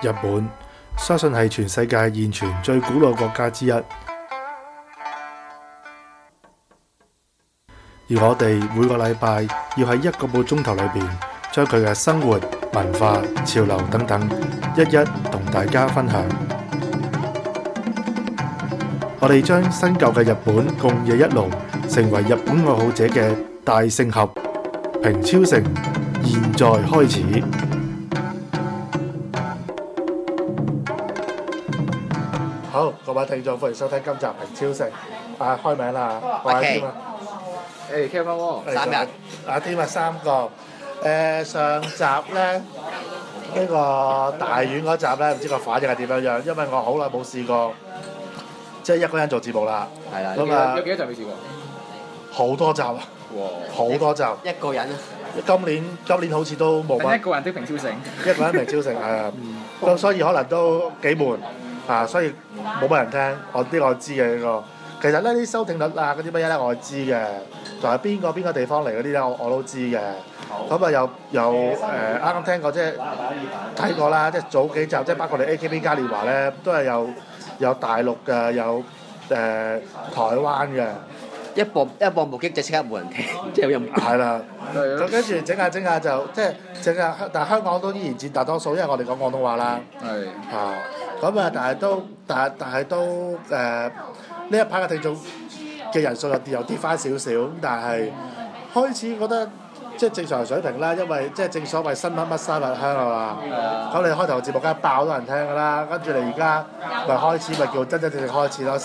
日本相信係全世界現存最古老國家之一，而我哋每個禮拜要喺1個半鐘頭裏邊，將佢嘅生活、文化、潮流等等，一一同大家分享。我哋將新舊嘅日本共冶一爐，成為日本愛好者嘅大聖合。平超城，現在開始。好，各位聽眾，歡迎收聽今集平超城。開名啦，我係添啊。 Kevin 喎，3人。 阿添啊，3個。上集咧，呢個大院嗰集咧，唔知個反應係點樣樣，因為我好耐冇試過，即係一個人做節目啦。 係啦。 咁啊， 有幾多集未試過？ 好多集啊！好多集。 一個人啊？ 今年好似都冇乜。 一個人的平超城。 一個人平超城係啊，咁所以可能都幾悶啊，所以冇乜人聽。我知嘅呢個。其實咧啲收聽率啊嗰啲乜嘢咧我係知嘅，仲係邊個地方嚟嗰啲咧我都知嘅。咁啊又啱啱聽過即係睇過啦，即係早幾集即係包括你 AKB 嘉年華咧都係有大陸嘅，有台灣嘅。 一播目擊就即刻冇人聽，即係好陰。 係啦，咁跟住整下就即係整下，但係香港都依然佔大多數，因為我哋講廣東話啦。係。啊，咁啊，但係都呢一排嘅聽眾嘅人數又跌翻少少，咁但係開始覺得即係正常水平啦，因為即係正所謂新乜乜三日香係嘛。咁你開頭節目梗係爆多人聽㗎啦，跟住你而家咪開始咪叫真正開始咯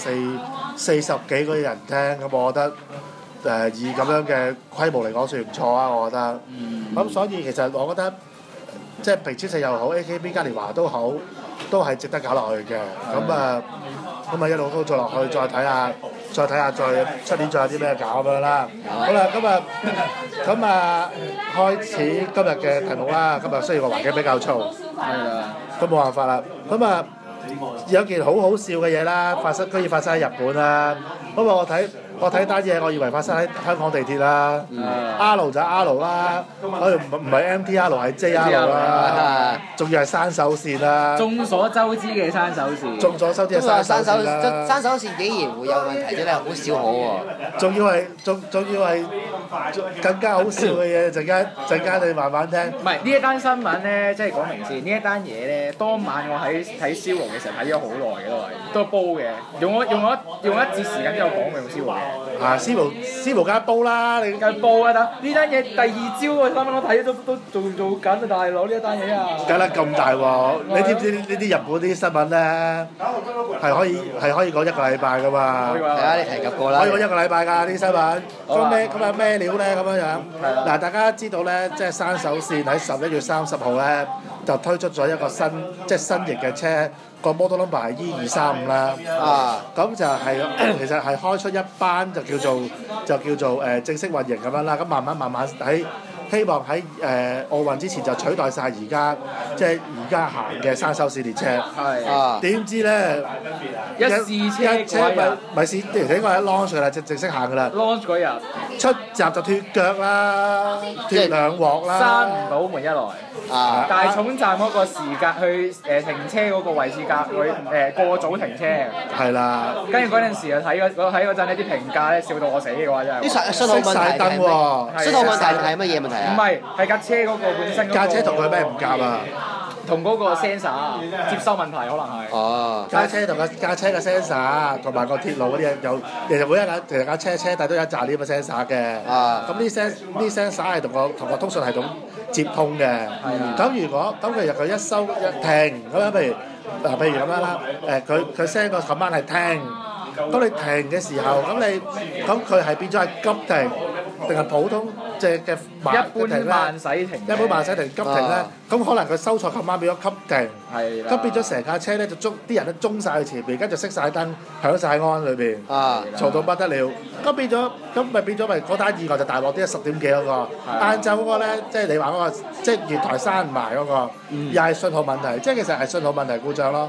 ，40幾個人聽，咁我覺得以咁樣嘅規模嚟講算唔錯啊，我覺得。咁所以其實我覺得即係平超城又好 ，AKB 嘉年華都好，都係值得搞落去嘅。咁啊一路都做落去，再睇下，再出年再有啲咩搞咁樣啦。好啦，咁啊開始今日嘅題目啦。今日雖然個環境比較嘈，都冇辦法啦。咁啊有件好好笑嘅嘢啦，居然發生喺日本啦。咁啊我睇單嘢，我以為發生喺香港地鐵啦。R 就 R 啦，唔係 MTR 係 JR 啦，仲要係山手線啦。 眾所周知嘅山手線。 眾所周知嘅山手線啦。 山手線竟然會有問題，真係好少可喎。 仲要係更加好笑嘅嘢，陣間你慢慢聽。 唔係呢一單新聞咧，即係講明先，呢一單嘢咧，當晚我喺睇燒爐嘅時候睇咗好耐嘅都煲嘅，用一節時間都有講嘅用燒爐嘅。 師傅梗係煲啦，你梗係煲啊！呢單嘢第2朝喎，啱啱我睇都做緊啊，大佬呢一單嘢啊！ 梗係咁大喎！你知唔知呢啲日本啲新聞咧係可以講1個禮拜噶嘛？ 係啊，你提及過啦。 可以講1個禮拜㗎啲新聞。咁有咩料咧？咁樣嗱，大家知道咧，即係山手線喺11月30號咧就推出咗一個新型嘅車。個 model number 係 E235啦，咁就係其實係開出一班就叫做正式運營咁樣啦，咁慢慢希望喺奧運之前就取代晒而家行嘅山手線列車。點知咧一試車咪試應該係 launch 㗎啦，正式行㗎啦。 launch 嗰日出閘就脫腳啦，脫2鑊啦。 閂唔到門一來。大重站嗰個時間去停車嗰個位置過早停車。係啦。跟住嗰陣時睇嗰陣呢啲評價咧笑到我死嘅話真係。啲信號問題係咩？信號問題係乜嘢問題啊？唔係架車嗰個本身。 架車同佢咩唔夾啊？ 同嗰個 sensor 接收問題可能係。 架車同架車嘅 sensor 同埋個鐵路嗰啲嘢其實每一架車底都有一紮呢咁嘅 sensor 嘅。咁呢 sensor 係同個通訊系統接通嘅。咁其實佢一收一停咁樣，譬如咁樣啦，佢 send 個 command 係停，咁你停嘅時候，咁佢係變咗係急停定係普通嘅慢停咧？一般慢駛停急停咧，咁可能佢收錯 command 變咗急停，咁變咗成架車咧就啲人都中曬去前邊，跟住熄曬燈，響曬安裏邊，嘈到不得了。咁變咗嗰單意外就大鑊啲，10點幾嗰個，晏晝嗰個咧，即係你話嗰個即係月台閂唔埋嗰個，又係信號問題，即係其實係信號問題故障咯。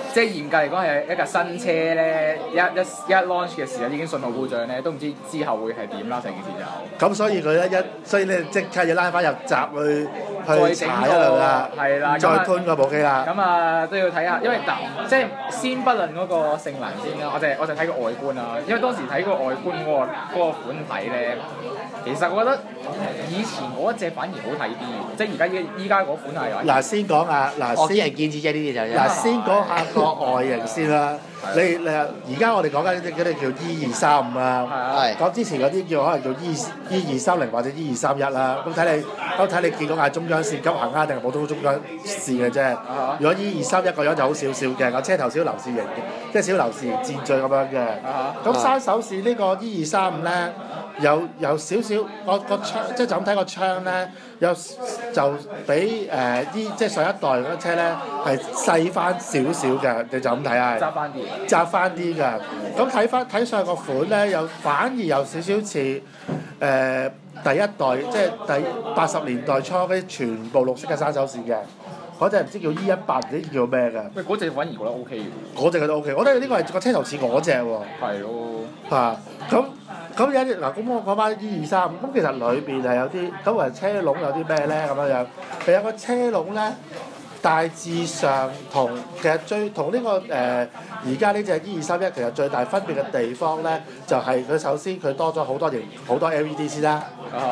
即係嚴格嚟講係一架新車咧，一 launch 嘅時候已經信號故障咧，都唔知之後會係點啦，成件事就。 咁所以佢咧所以咧即刻要拉翻入閘去踩一輪啦， 係啦， 再吞個部機啦。 咁啊都要睇下，因為即係先不論嗰個性能先啦，我就睇個外觀啦，因為當時睇個外觀嗰個款體咧，其實我覺得以前嗰一隻反而好睇啲，即係依家嗰款係。 嗱先講下我啲人堅持啫，呢啲就嗱先講下個外形先啦。你而家我哋講緊嗰啲叫 E235啦，講之前嗰啲可能叫 E230或者 E231啦。咁睇你見嗰架中央線急行啊，定係普通中央線嘅啫。如果 E231個樣就好少少嘅，個車頭小流線型嘅，即係小流線箭墜咁樣嘅。咁山手線呢個 E235咧，有少少個窗，即係就咁睇個窗咧，就比即係上一代嗰啲車咧係細翻少少嘅，你就咁睇下。窄翻啲㗎，咁睇上個款咧，反而有少少似第一代，即係80年代初嗰啲全部綠色嘅山手線嘅，嗰隻唔知叫 E18，唔知叫咩㗎。 喂，嗰隻反而覺得 OK 嘅。 嗰隻覺得 OK，我覺得呢個係個車頭似嗰隻喎。 係咯。 嚇，咁有啲嗱，咁我講翻 E235，咁其實裏邊係有啲，咁啊車籠有啲咩咧咁樣樣？其實個車籠咧。大致上其實同呢個而家呢隻 E231其實最大分別嘅地方咧，就係佢首先佢多咗好多 LED 先啦。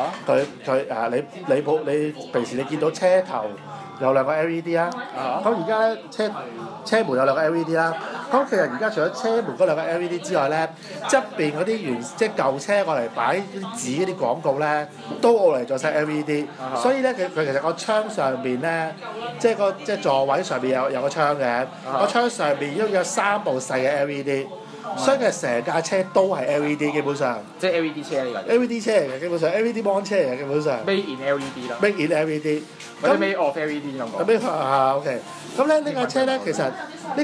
你平時你見到車頭有兩個 LED 啊，咁而家咧車門有兩個 LED 啦。咁其實而家除咗車門嗰兩個 LED 之外咧，側邊嗰啲即係舊車過嚟擺啲紙嗰啲廣告咧，都攞嚟做晒 LED。所以咧佢其實個窗上邊咧，即係座位上邊有個窗嘅，個窗上邊都有3部細嘅 LED。所以其實成架車都係 LED 基本上。 即係 LED 車呢個。 LED 車嚟嘅基本上 LED 芒車嚟嘅基本上。 Made in LED 啦。 Made in LED。 或者 Made of LED 咁講。 OK。咁咧呢架車咧其實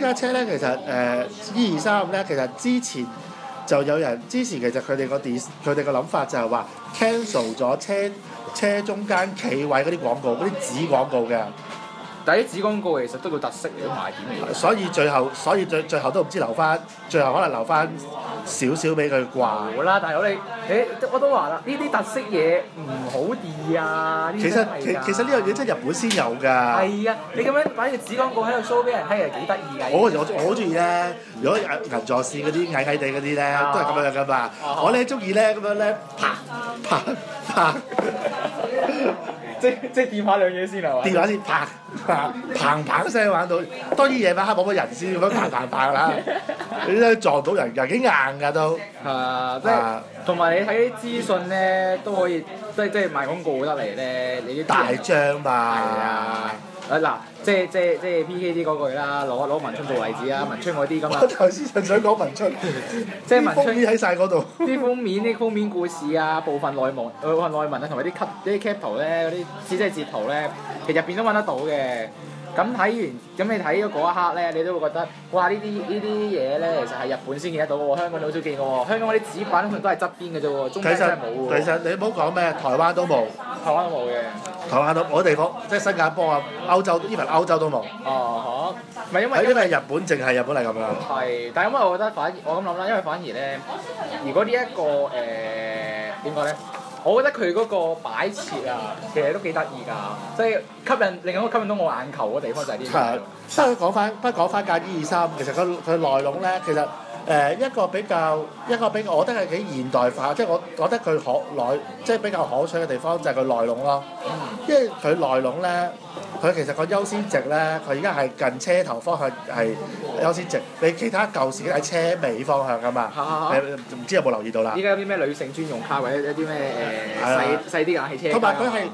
E235咧其實之前就有人之前其實佢哋個諗法就係話 cancel 咗車中間企位嗰啲廣告嗰啲紙廣告嘅。 但係啲紙廣告其實都叫特色嚟，賣點嚟。 所以最後都唔知最後可能留翻少少俾佢掛。 好啦，大佬我都話啦，呢啲特色嘢唔好啲啊！ 其實呢樣嘢真係日本先有㗎。 係啊，你咁樣擺個紙廣告喺度 show 俾人睇係幾得意㗎。 我好中意咧，如果銀座線嗰啲矮地嗰啲咧，都係咁樣㗎嘛。我咧中意咧咁樣咧，啪。 即係掂下兩嘢先係嘛？ 掂下先，砰聲玩到，當然夜晚黑冇乜人先咁樣砰啦，你都撞到人㗎，幾硬㗎都。 即係同埋你睇啲資訊咧，都可以即係賣廣告得嚟咧，你啲大張嘛。 係啊。嗱，即係 PK 啲嗰句啦，攞文春做例子啊，文春嗰啲咁啊。 我頭先就想講文春， 即係文春封面喺晒嗰度。 啲封面故事啊，部分內文啊，同埋啲 cap 圖咧，嗰啲即係截圖咧，其實入邊都揾得到嘅。咁睇完，咁你睇咗嗰一刻咧，你都會覺得，哇！呢啲嘢咧，其實係日本先見得到喎，香港好少見嘅喎。香港嗰啲紙板通常都係側邊嘅啫喎，中間真係冇喎。 其實你唔好講咩，台灣都冇。 台灣都冇嘅。 台灣都我地方即係新加坡啊，歐洲歐洲都冇。 哦，唔係因為日本淨係日本係咁樣。 係，但係因為我覺得我咁諗啦，因為反而咧，如果呢一個點講咧？我覺得佢嗰個擺設啊，其實都幾得意㗎，即係另一個吸引到我眼球嘅地方就係呢啲。 不過講翻架 E235，其實佢內籠咧，其實一個比較，我覺得係幾現代化，即係我覺得佢即係比較可取嘅地方就係佢內籠咯。因為佢內籠咧，佢其實個優先值咧，佢而家係近車頭方向係優先值，你其他舊時喺車尾方向㗎嘛。你唔知有冇留意到啦？ 依家有啲咩女性專用卡或者一啲咩細啲嘅冷氣車？ 同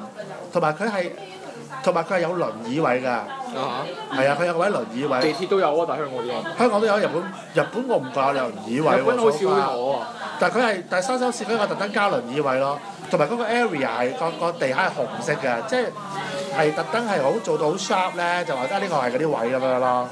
埋佢係有輪椅位㗎。係啊，佢有個位輪椅位。 地鐵都有啊，但係香港啲。 香港都有，日本我唔覺有輪椅位喎。 日本好少坐啊。 但係山手線嗰個特登加輪椅位咯，同埋嗰個 area 係個地下係紅色嘅，即係特登係做到好 sharp 咧，就話呢個係嗰啲位咁樣咯。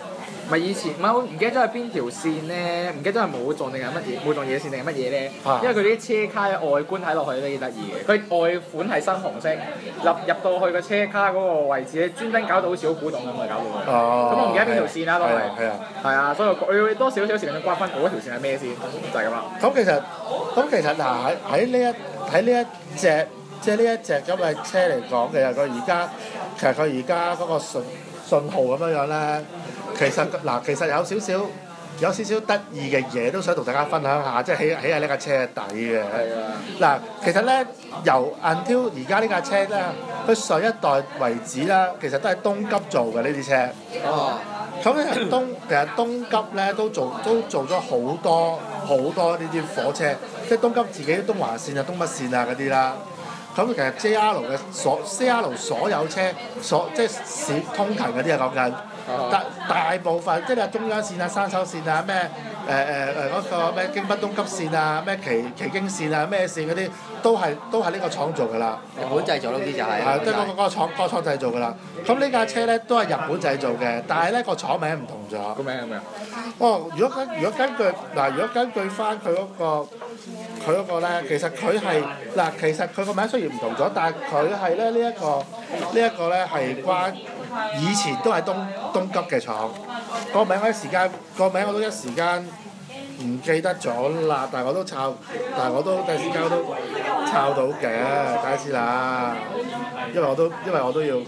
唔係以前，唔係我唔記得咗係邊條線咧，唔記得咗係冇撞定係乜嘢，冇撞嘢線定係乜嘢咧？因為佢啲車卡外觀睇落去都幾得意嘅，佢外款係新紅色，入到去個車卡嗰個位置咧，專登搞到好似好古董咁啊，搞到佢。咁我唔記得邊條線啦，都係。係啊，所以我要多少少時間去關翻嗰條線係咩先，就係咁啦。 咁其實嗱喺呢一隻即係呢一隻咁嘅車嚟講，其實佢而家嗰個信號咁樣咧，其實有少少得意嘅嘢都想同大家分享下，即係起喺呢架車底嘅。嗱，其實咧由 until 而家呢架車咧，佢上一代為止啦，其實都係東急做嘅呢啲車。咁咧其實東急咧都做咗好多呢啲火車，即係東急自己東華線啊、東北線啊嗰啲啦。咁其實 JR 所有車即係市通勤嗰啲啊講緊，大部分即係中央線啊、山手線啊、咩嗰個咩京北東急線啊、咩旗京線啊、咩線嗰啲都係呢個廠做㗎啦。 日本製造嗰啲就係。 係，即係嗰個廠製造㗎啦。咁呢架車咧都係日本製造嘅，但係咧個廠名唔同咗。 個名係咩啊？ 如果根據翻佢嗰個咧，其實佢個名雖然唔同咗，但係佢係咧呢一個咧係關以前都係東急嘅廠。個名我都一時間唔記得咗啦，但係我都第時間我都抄到嘅，睇下先啦。因為我都要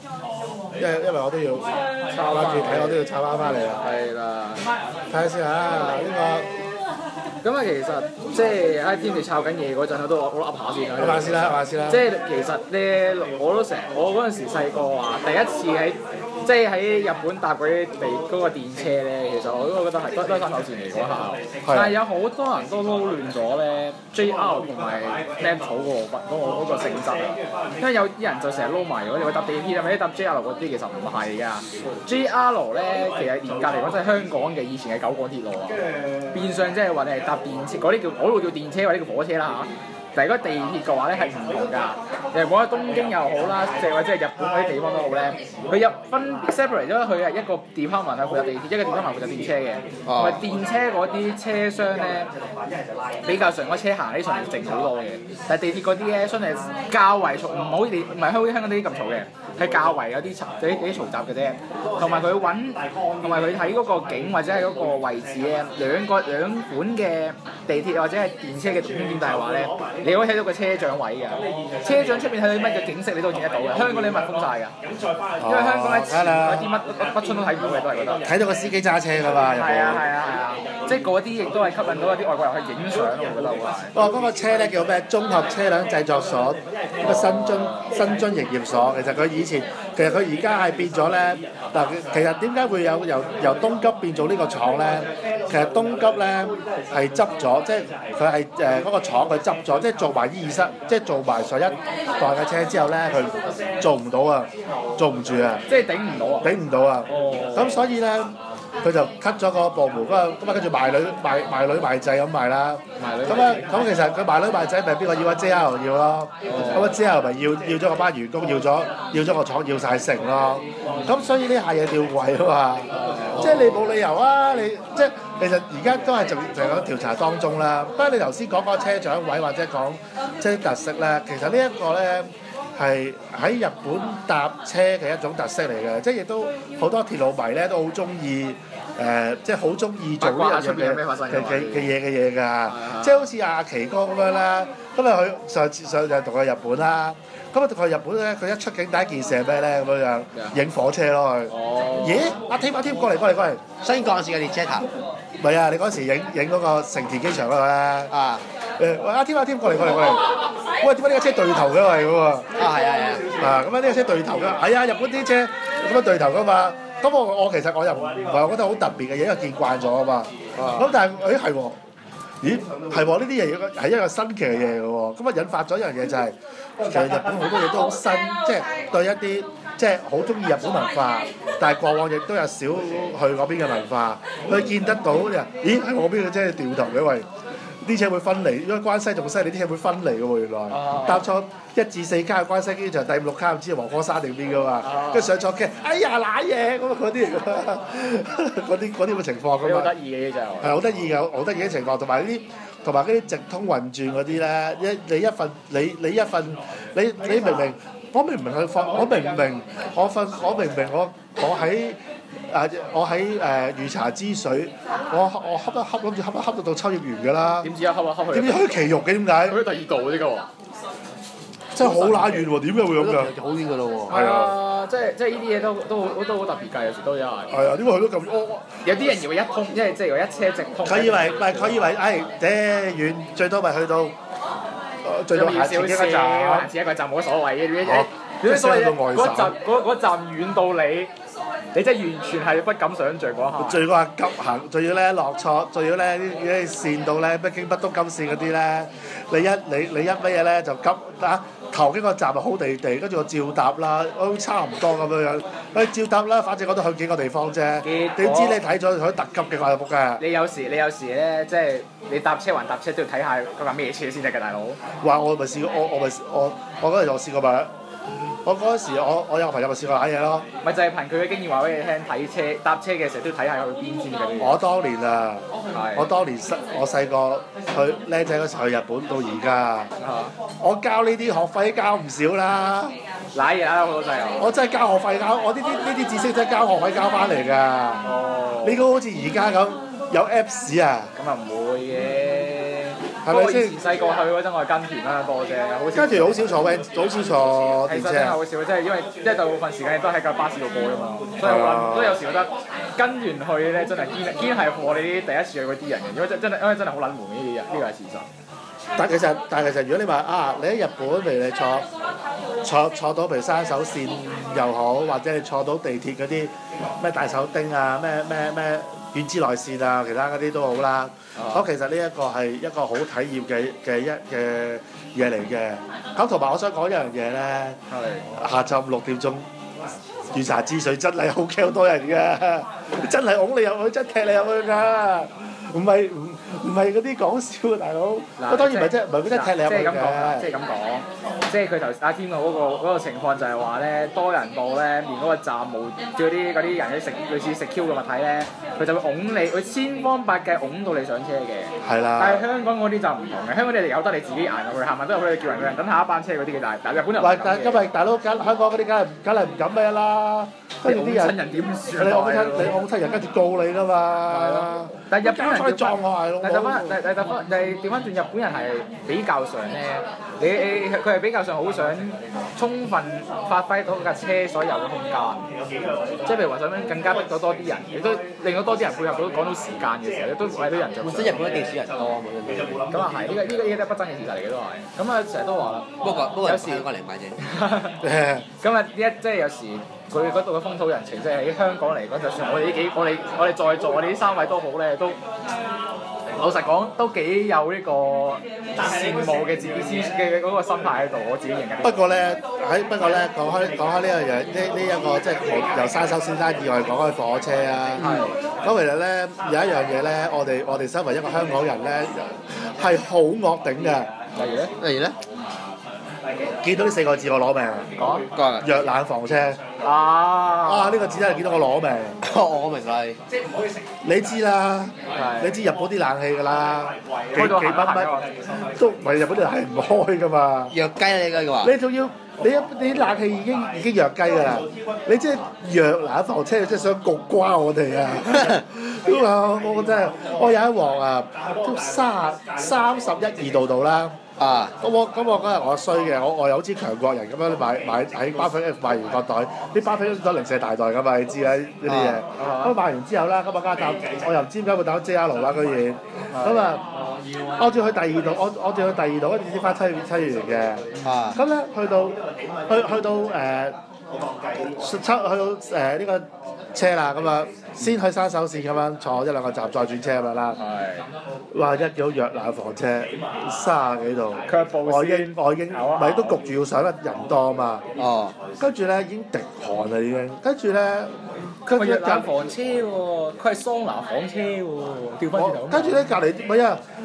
抄翻住睇，我都要抄翻嚟啦。 係啦。 睇下先嚇呢咁啊，其實即係喺天地抄緊嘢嗰陣，我都噏下先啦。 噏下先啦。 即係其實咧，我嗰陣時細個話，第一次喺日本搭嗰個電車咧，其實我都覺得係都係三手線嚟嗰下。但係有好多人都撈亂咗咧 JR 同埋 Metro 嗰個性質啊。因為有啲人就成日撈埋，如果你搭地鐵啊，或者搭 JR 嗰啲，其實唔係㗎。JR 咧其實嚴格嚟講，即係香港嘅以前嘅九廣鐵路啊，變相即係話你係搭電車，嗰度叫電車或者叫火車啦嚇。但係如果地鐵嘅話咧係唔同㗎，無論東京又好啦，或者係日本嗰啲地方都好咧，佢分 separate 咗佢係一個 department 係負責地鐵，一個 department 負責電車嘅。同埋電車嗰啲車廂咧比較上個車行起上嚟靜好多嘅，但係地鐵嗰啲咧相對較為嘈，唔好似香港啲咁嘈嘅，係較為有啲嘈雜嘅啫。同埋佢睇嗰個景或者係嗰個位置咧，兩款嘅地鐵或者係電車嘅重點就係話咧。你可以睇到個車長位㗎，車長出面睇到啲乜嘅景色你都見得到嘅。香港你密封晒㗎，因為香港咧嗰啲乜春都睇唔到嘅，都係覺得。 睇到個司機揸車㗎嘛， 係啊，即係嗰啲亦都係吸引到一啲外國人去影相，我覺得會。 嗰個車咧叫咩？綜合車輛製作所，個新津營業所。其實佢而家係變咗咧。嗱，其實點解會由東急變做呢個廠咧？其實東急咧係執咗，即係佢係嗰個廠佢執咗，即係做埋E23，即係做埋上一代嘅車之後咧，佢做唔到啊，做唔住啊， 即係頂唔到啊。 咁所以咧，佢就 cut 咗個部門，咁啊跟住賣女賣仔咁賣啦。咁其實佢賣女賣仔咪邊個要啊 JR 要咯，咁啊 JR 咪要咗個班員工，要咗個廠要晒成咯。咁所以呢下嘢吊詭啊嘛，即係你冇理由啊，即係其實而家都係仲喺調查當中啦。不過你頭先講個車長位或者講即係特色咧，其實呢一個咧係喺日本搭車嘅一種特色嚟嘅，即係亦都好多鐵路迷咧都好中意即係好中意做呢樣嘢嘅嘢㗎，即係好似阿奇哥咁樣啦。咁啊佢上次就同佢日本啦。咁啊，佢日本咧，佢一出境第一件事係咩咧？咁樣影火車咯佢。咦？阿添過嚟！ 新幹線嘅列車頭。 唔係啊！你嗰時影嗰個成田機場嗰度咧。 啊。 阿添過嚟！喂，點解呢架車對頭嘅係喎？ 係啊。 咁啊呢架車對頭㗎。係啊，日本啲車咁樣對頭㗎嘛。咁我其實我又唔係覺得好特別嘅嘢，因為見慣咗啊嘛。咁但係係喎。咦，係喎！呢啲嘢係一個新奇嘅嘢嘅喎，咁啊引發咗一樣嘢就係，其實日本好多嘢都好新，即係對一啲即係好中意日本文化，但係過往亦都有少去嗰邊嘅文化，佢見得到咦係我邊嘅啫掉頭嘅喂， 啲車會分離，因為關西仲犀利，啲車會分離嘅喎原來。搭錯1至4卡嘅關西機場，第5、6卡唔知係黃岡山定邊㗎嘛，跟住上錯機，哎呀瀨嘢咁嗰啲嚟㗎嘛，嗰啲咁嘅情況㗎嘛。 好得意嘅就係好得意嘅，好得意嘅情況，同埋嗰啲直通運轉嗰啲咧，你明明我明唔明佢放，我明唔明我喺御茶之水，我諗住恰到秋葉原㗎啦。 點知恰去？ 點知去奇玉嘅點解？ 去第2度嗰啲㗎喎。 真係好乸遠喎！點解會咁㗎？ 好遠㗎咯喎。 係啊，即係呢啲嘢都好特別㗎，有時都有。 係啊，點解佢都咁？ 有啲人以為一通，即係以為一車直通。 佢以為遠最多咪去到最多行前一個站， 行前一個站冇所謂嘅。點解所謂嗰站遠到你真係完全係不敢想像嗰下。 最嗰下急行，仲要咧落錯，仲要咧啲線到咧北京北東金線嗰啲咧，你一乜嘢咧就急啊！頭幾個站咪好地地，跟住我照搭啦，都差唔多咁樣樣。照搭啦，反正我都去幾個地方啫。點知你睇咗佢特急嘅快服嘅？ 你有時咧，即係你搭車還搭車都要睇下嗰架咩車先得㗎，大佬。 話我咪試過，我嗰陣我試過咪。我嗰陣時，我有個朋友咪試過揦嘢咯。 咪就係憑佢嘅經驗話俾你聽，睇搭車嘅時候都要睇下去邊先嘅。 我當年我細個去僆仔嗰時去日本到而家，我交呢啲學費交唔少啦。 揦嘢啦，好多細路。 我真係交學費交，我呢啲知識真係交學費交翻嚟㗎。哦。你估好似而家咁有 Apps 啊？ 咁啊唔會嘅。 係咪先？ 以前細個去嗰陣，我係跟團啦多啫， 跟團好少坐電車。 其實真係好少，即係因為大部分時間都喺架巴士度過㗎嘛，所以有時覺得跟團去咧真係堅係貨你啲第一次去嗰啲人嘅，因為真係好撚悶呢啲人，呢個係事實。 但其實如果你話你喺日本譬如你坐到譬如山手線又好，或者你坐到地鐵嗰啲咩大手町啊咩遠之內線啊，其他嗰啲都好啦。咁其實呢一個係一個好體驗嘅嘢嚟嘅。咁同埋我想講一樣嘢咧，下晝5、6點鐘，御茶之水真係好 Q 多人㗎，真係擁你入去，真踢你入去㗎，唔係嗰啲講笑啊，大佬。我當然唔係真係踢你入去嘅。 即係咁講，即係佢頭阿添嗰個情況就係話咧，多人到咧，連嗰個站冇嗰啲人去食類似食 Q 嘅物體咧，佢就會擁你，佢千方百計擁到你上車嘅。係啦。但係香港嗰啲就唔同嘅，香港你哋由得你自己行入去，行埋都入去叫人等下一班車嗰啲嘅，但係日本人唔敢嘅。但係因為大佬香港嗰啲梗係唔敢咩啦？跟住啲人點算？你擁親人跟住告你㗎嘛？係咯。但係日本人要撞我係咯。但係調翻轉日本人係比較上咧，佢係比較上好想充分發揮到架車所有嘅空間，即係譬如話想更加逼到多啲人，亦都令到多啲人配合到講到時間嘅時候，亦都為到人着。本身日本嘅地少人多啊嘛，咁啊係，呢個都係不爭嘅事實嚟嘅都係。咁啊成日都話啦，不過有時過嚟買啫。咁啊即係有時。佢嗰度嘅風土人情，即係喺香港嚟講，就算我哋在座，我哋呢3位都好咧，都老實講都幾有呢個羨慕嘅自己嘅嗰個心態喺度，我自己認嘅。不過咧講開呢樣嘢，呢一個即係由山手先生以外講開火車啊。咁其實咧有一樣嘢咧，我哋身為一個香港人咧係好惡頂嘅。例如咧？見到呢4個字我攞命。講。弱冷房車。呢個字真係見到我攞命。我明係。即係唔可以食。你知啦。你知日本啲冷氣㗎啦。幾乜都唔係日本啲係唔開㗎嘛。弱雞啊！你嘅話。你仲要你啲冷氣已經弱雞㗎啦。你即係弱冷房車，即係想焗瓜我哋啊！我真係我有一鑊啊，都31、2度啦。咁我嗰日我衰嘅，我又好似強國人咁樣買喺巴菲 F 買完個袋，啲巴菲都零舍大袋㗎嘛，你知啦呢啲嘢。咁買完之後啦，咁我加我又唔知點解會打 JR 啦居然。咁啊，我仲去第2度，我仲去第2度，跟住先翻7元嘅。咁咧去到呢個車啦，咁啊先去山手線咁樣坐1、2個站，再轉車咁樣啦。哇！一見到弱冷房車30幾度，我已經咪都焗住要上啦，人多啊嘛。跟住咧已經滴汗啦已經，跟住弱冷房車喎，佢係桑拿房車喎，調翻轉頭。跟住咧隔離咪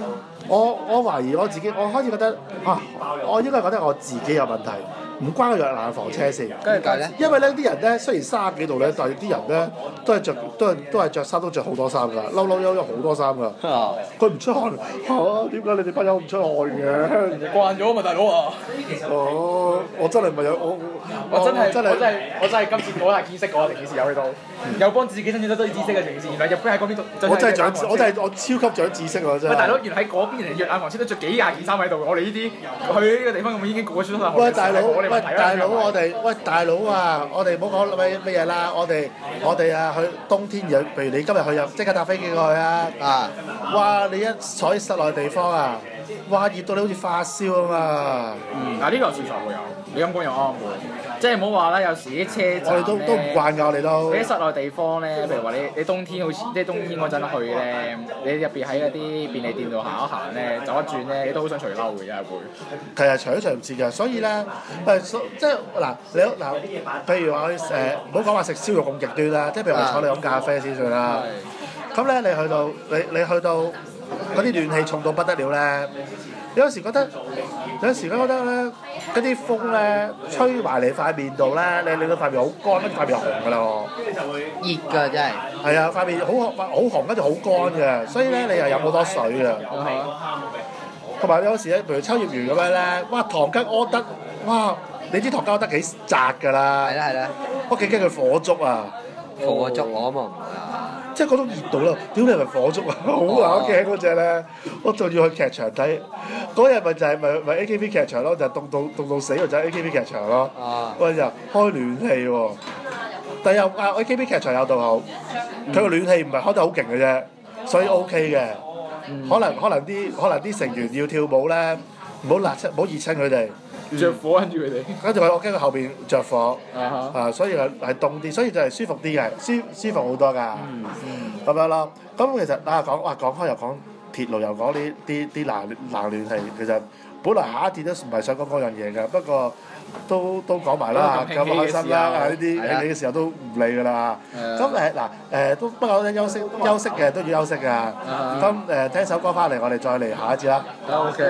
我懷疑我自己，我開始覺得我應該覺得我自己有問題。唔關個越南房車事， 跟住咧， 因為咧啲人咧雖然30幾度咧，但係啲人咧都係着衫都着好多衫㗎，嬲嬲悠悠好多衫㗎。佢唔出汗點解你哋班友唔出汗嘅？ 人哋慣咗啊嘛，大佬啊！ 我真係唔係有我真係今次攞下見識過成件事有去到，又幫自己增長多啲知識嘅成件事。原來日本喺嗰邊我真係長，我超級長知識喎真係。 喂，大佬，原來喺嗰邊人越南房車都着幾廿件衫喺度，我哋呢啲去呢個地方咁已經個個穿晒。 喂，大佬，大佬啊！我哋唔好講乜嘢啦，我哋啊去冬天譬如你今日去即刻搭飛機過去啊！哇！你一坐喺室內地方啊，哇熱到你好似發燒啊嘛！ 嗱呢個事實會有，你咁講又啱喎。即係唔好話啦，有時啲車站我哋都唔慣㗎，我哋都。 啲室內地方咧，譬如話你冬天好似即係冬天嗰陣去咧，你入邊喺嗰啲便利店度行一行咧，走一轉咧，你都好想除褸嘅，真係會。係啊， 除都除唔切㗎，所以咧即係譬如話唔好講話食燒肉咁極端啦，即係譬如話坐你飲咖啡先算啦。咁咧你去到嗰啲暖氣重到不得了咧，有時覺得咧，嗰啲風咧吹埋你塊面度咧，你令到塊面好乾，跟住塊面紅㗎啦喎。 熱㗎真係。係啊，塊面好紅，跟住好乾嘅，所以咧你又飲好多水㗎。同埋有時咧，譬如秋葉原咁樣咧，哇唐吉訶德，哇你知唐吉訶德幾窄㗎啦。 係啦。 我幾驚佢火燭啊！ 火燭我咁啊唔會啊。即係嗰種熱度啦，屌你係咪火燭啊？好驚嗰隻咧，我仲要去劇場睇，嗰日咪就係咪 AKB 劇場咯，就係凍到死就係 AKB 劇場咯。嗰日就開暖氣喎，但係又AKB 劇場有道好，佢個暖氣唔係開得好勁嘅啫，所以 OK 嘅。可能啲成員要跳舞咧，唔好熱親佢哋。 着火跟住佢哋， 跟住我驚佢後邊着火，所以係凍啲，所以就係舒服啲嘅，舒服好多㗎，咁樣咯。咁其實講開又講鐵路，又講啲冷暖氣，其實本來下一節都唔係想講嗰樣嘢㗎，不過都講埋啦，咁開心啦，呢啲興起嘅時候都唔理㗎啦。咁都不過休息嘅都要休息㗎。咁聽首歌翻嚟，我哋再嚟下一節啦。 OK。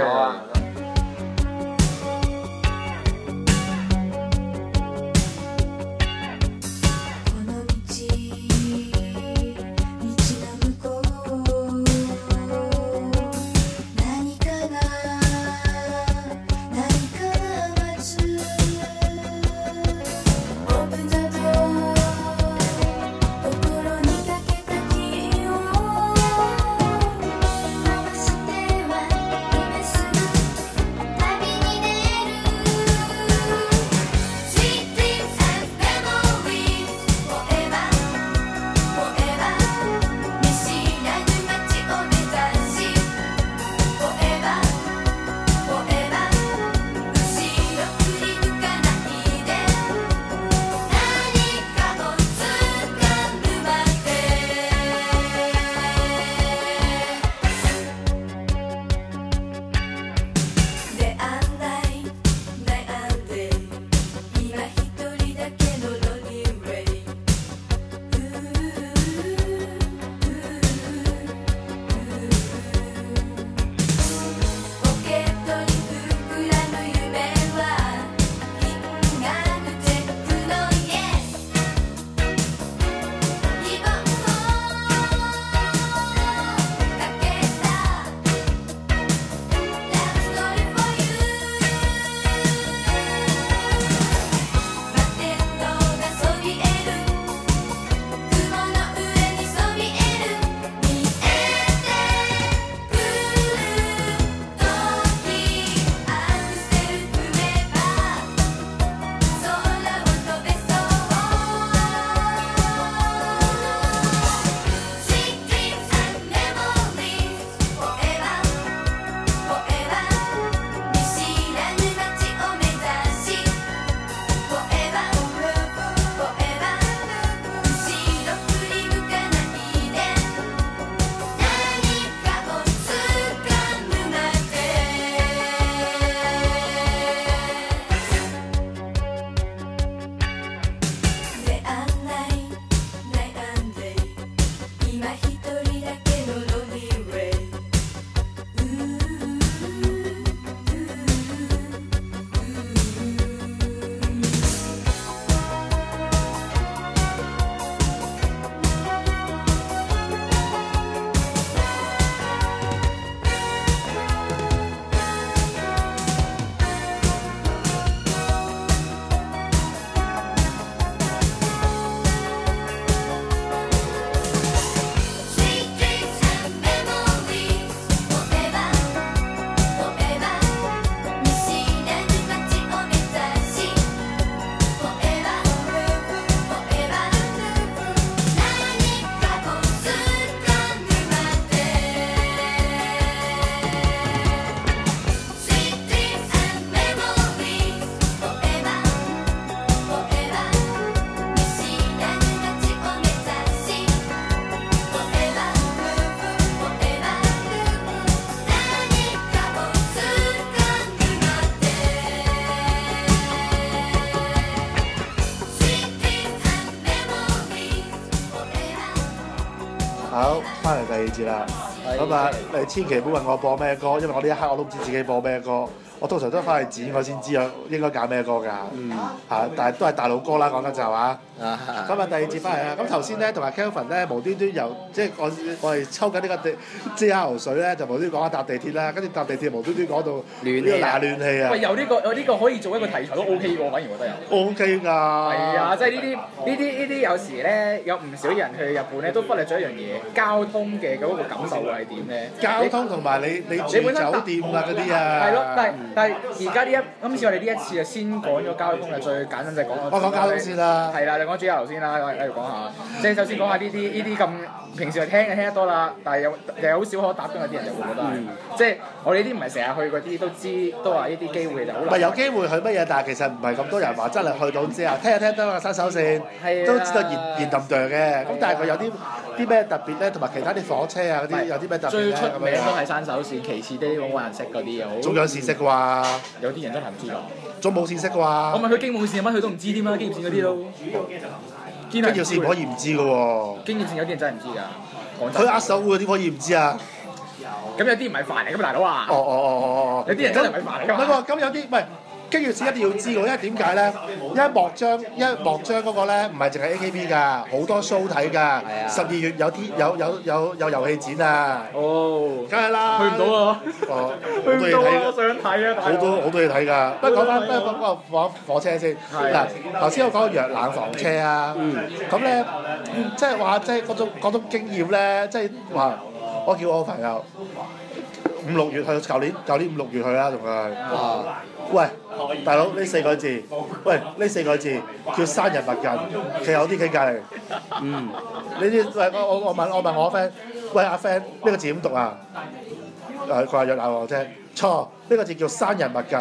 好，翻嚟第二節啦。咁啊，你千祈唔好問我播咩歌，因為我呢一刻我都唔知自己播咩歌。我通常都翻去剪我先知啊，應該揀咩歌㗎。但係都係大佬歌啦，講緊就係話。咁啊，第二節翻嚟啦。咁頭先咧同埋 Kelvin 咧無端端由即係我哋抽緊呢個JR水咧，就無端端講下搭地鐵啦，跟住搭地鐵無端端講到呢個大暖氣啊。 喂，有呢個可以做一個題材都 OK 喎，反而覺得有。 OK 㗎。係啊，即係呢啲有時咧，有唔少人去日本咧都忽略咗一樣嘢，交通嘅嗰個感受會係點咧？ 交通同埋你住酒店啊嗰啲啊。 係咯，但係而家今次我哋呢一次就先講咗交通嘅，最簡單就係講我講交通先啦。 係啦，你講 JR 先啦，繼續講下。即係首先講下呢啲咁平時就聽得多啦，但係又好少可搭嘅啲人就會覺得係，即係我哋呢啲唔係成日去嗰啲都話呢啲機會就好難。唔係有機會去乜嘢，但係其實唔係咁多人話真係去到JR，聽得個新手線，都知道熱揼哚嘅。咁但係佢有啲咩特別咧？同埋其他啲火車啊嗰啲有啲咩特別咧？ 最出名都係山手線，其次啲冇人識嗰啲又好。 仲有線識啩？ 有啲人真係唔知㗎。 仲冇線識啩？ 我問佢京武線乜佢都唔知添啦，京葉線嗰啲都。 京葉線唔可以唔知㗎喎。 京葉線有啲人真係唔知㗎。 佢握手會點可以唔知啊？ 咁有啲唔係飯嚟㗎嘛，大佬啊！有啲人真係唔係飯嚟㗎嘛。 唔係喎，咁有啲唔係京葉線一定要知喎，因為點解咧？因為幕張嗰個咧唔係淨係 AKB 㗎，好多 show 睇㗎。12月有遊戲展啊！ 哦， 梗係啦。 去唔到啊！去唔到啊！我想睇啊！ 好多嘢睇㗎。不過講翻火車先。嗱，頭先我講弱冷房車啊。咁咧，即係話即係嗰種經驗咧，即係話我叫我朋友5、6月去，舊年5、6月去啦，同佢。喂，大佬呢4個字，喂呢4個字叫生人勿近，其實有啲傾隔離。你知喂我問我 friend， 喂阿 friend 呢個字點讀啊？佢話弱冷房車，錯，呢個字叫生人勿近。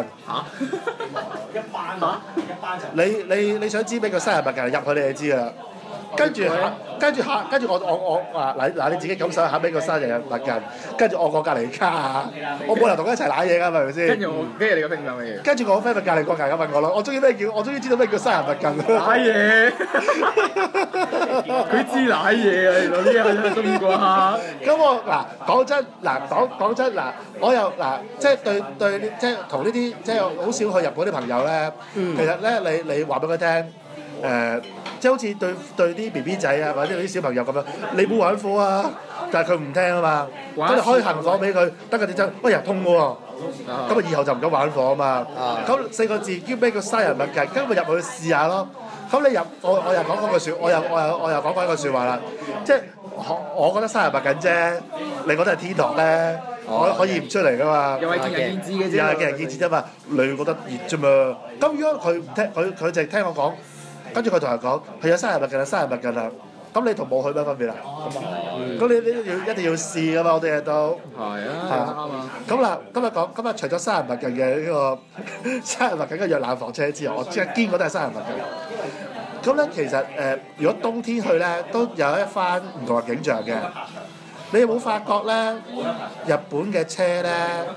你想知咩叫生人勿近？入去你就知㗎啦。跟住我話嗱你自己感受下咩叫生人勿近，跟住我過隔離卡下，我冇理由同佢一齊揦嘢㗎，係咪先？跟住你個 friend 講乜嘢？ 跟住我 friend 咪隔離過隔離問我咯，我終於知道咩叫生人勿近啦。 揦嘢，佢知揦嘢啊！呢下真係中意過下。 咁我講真我又即係對即係同呢啲即係好少去日本啲朋友咧，其實咧你話俾佢聽即係好似對啲 BB 仔啊，或者啲小朋友咁樣，你冇玩火啊，但係佢唔聽啊嘛，跟住開行火俾佢，得佢哋真，喂人痛喎，咁啊以後就唔敢玩火啊嘛。咁4個字叫咩叫生人勿近，跟住咪入去試下咯。咁你入我又講嗰句説，我又講過一句説話啦，即係我覺得生人勿近啫，你覺得係天堂咧，我可以唔出嚟噶嘛。 又係見仁見智嘅啫。 又係見仁見智啫嘛，你覺得熱啫嘛。咁如果佢唔聽，佢就係聽我講。跟住佢同人講，係有生人勿近啦，生人勿近啦。咁你同冇去咩分別啊？咁你一定要試噶嘛，我哋都。係啊，啱啊。咁嗱，今日除咗生人勿近嘅呢個生人勿近嘅弱冷房車之外，我即係堅覺都係生人勿近。咁咧其實如果冬天去咧，都有一番唔同嘅景象嘅。你有冇發覺咧？日本嘅車咧，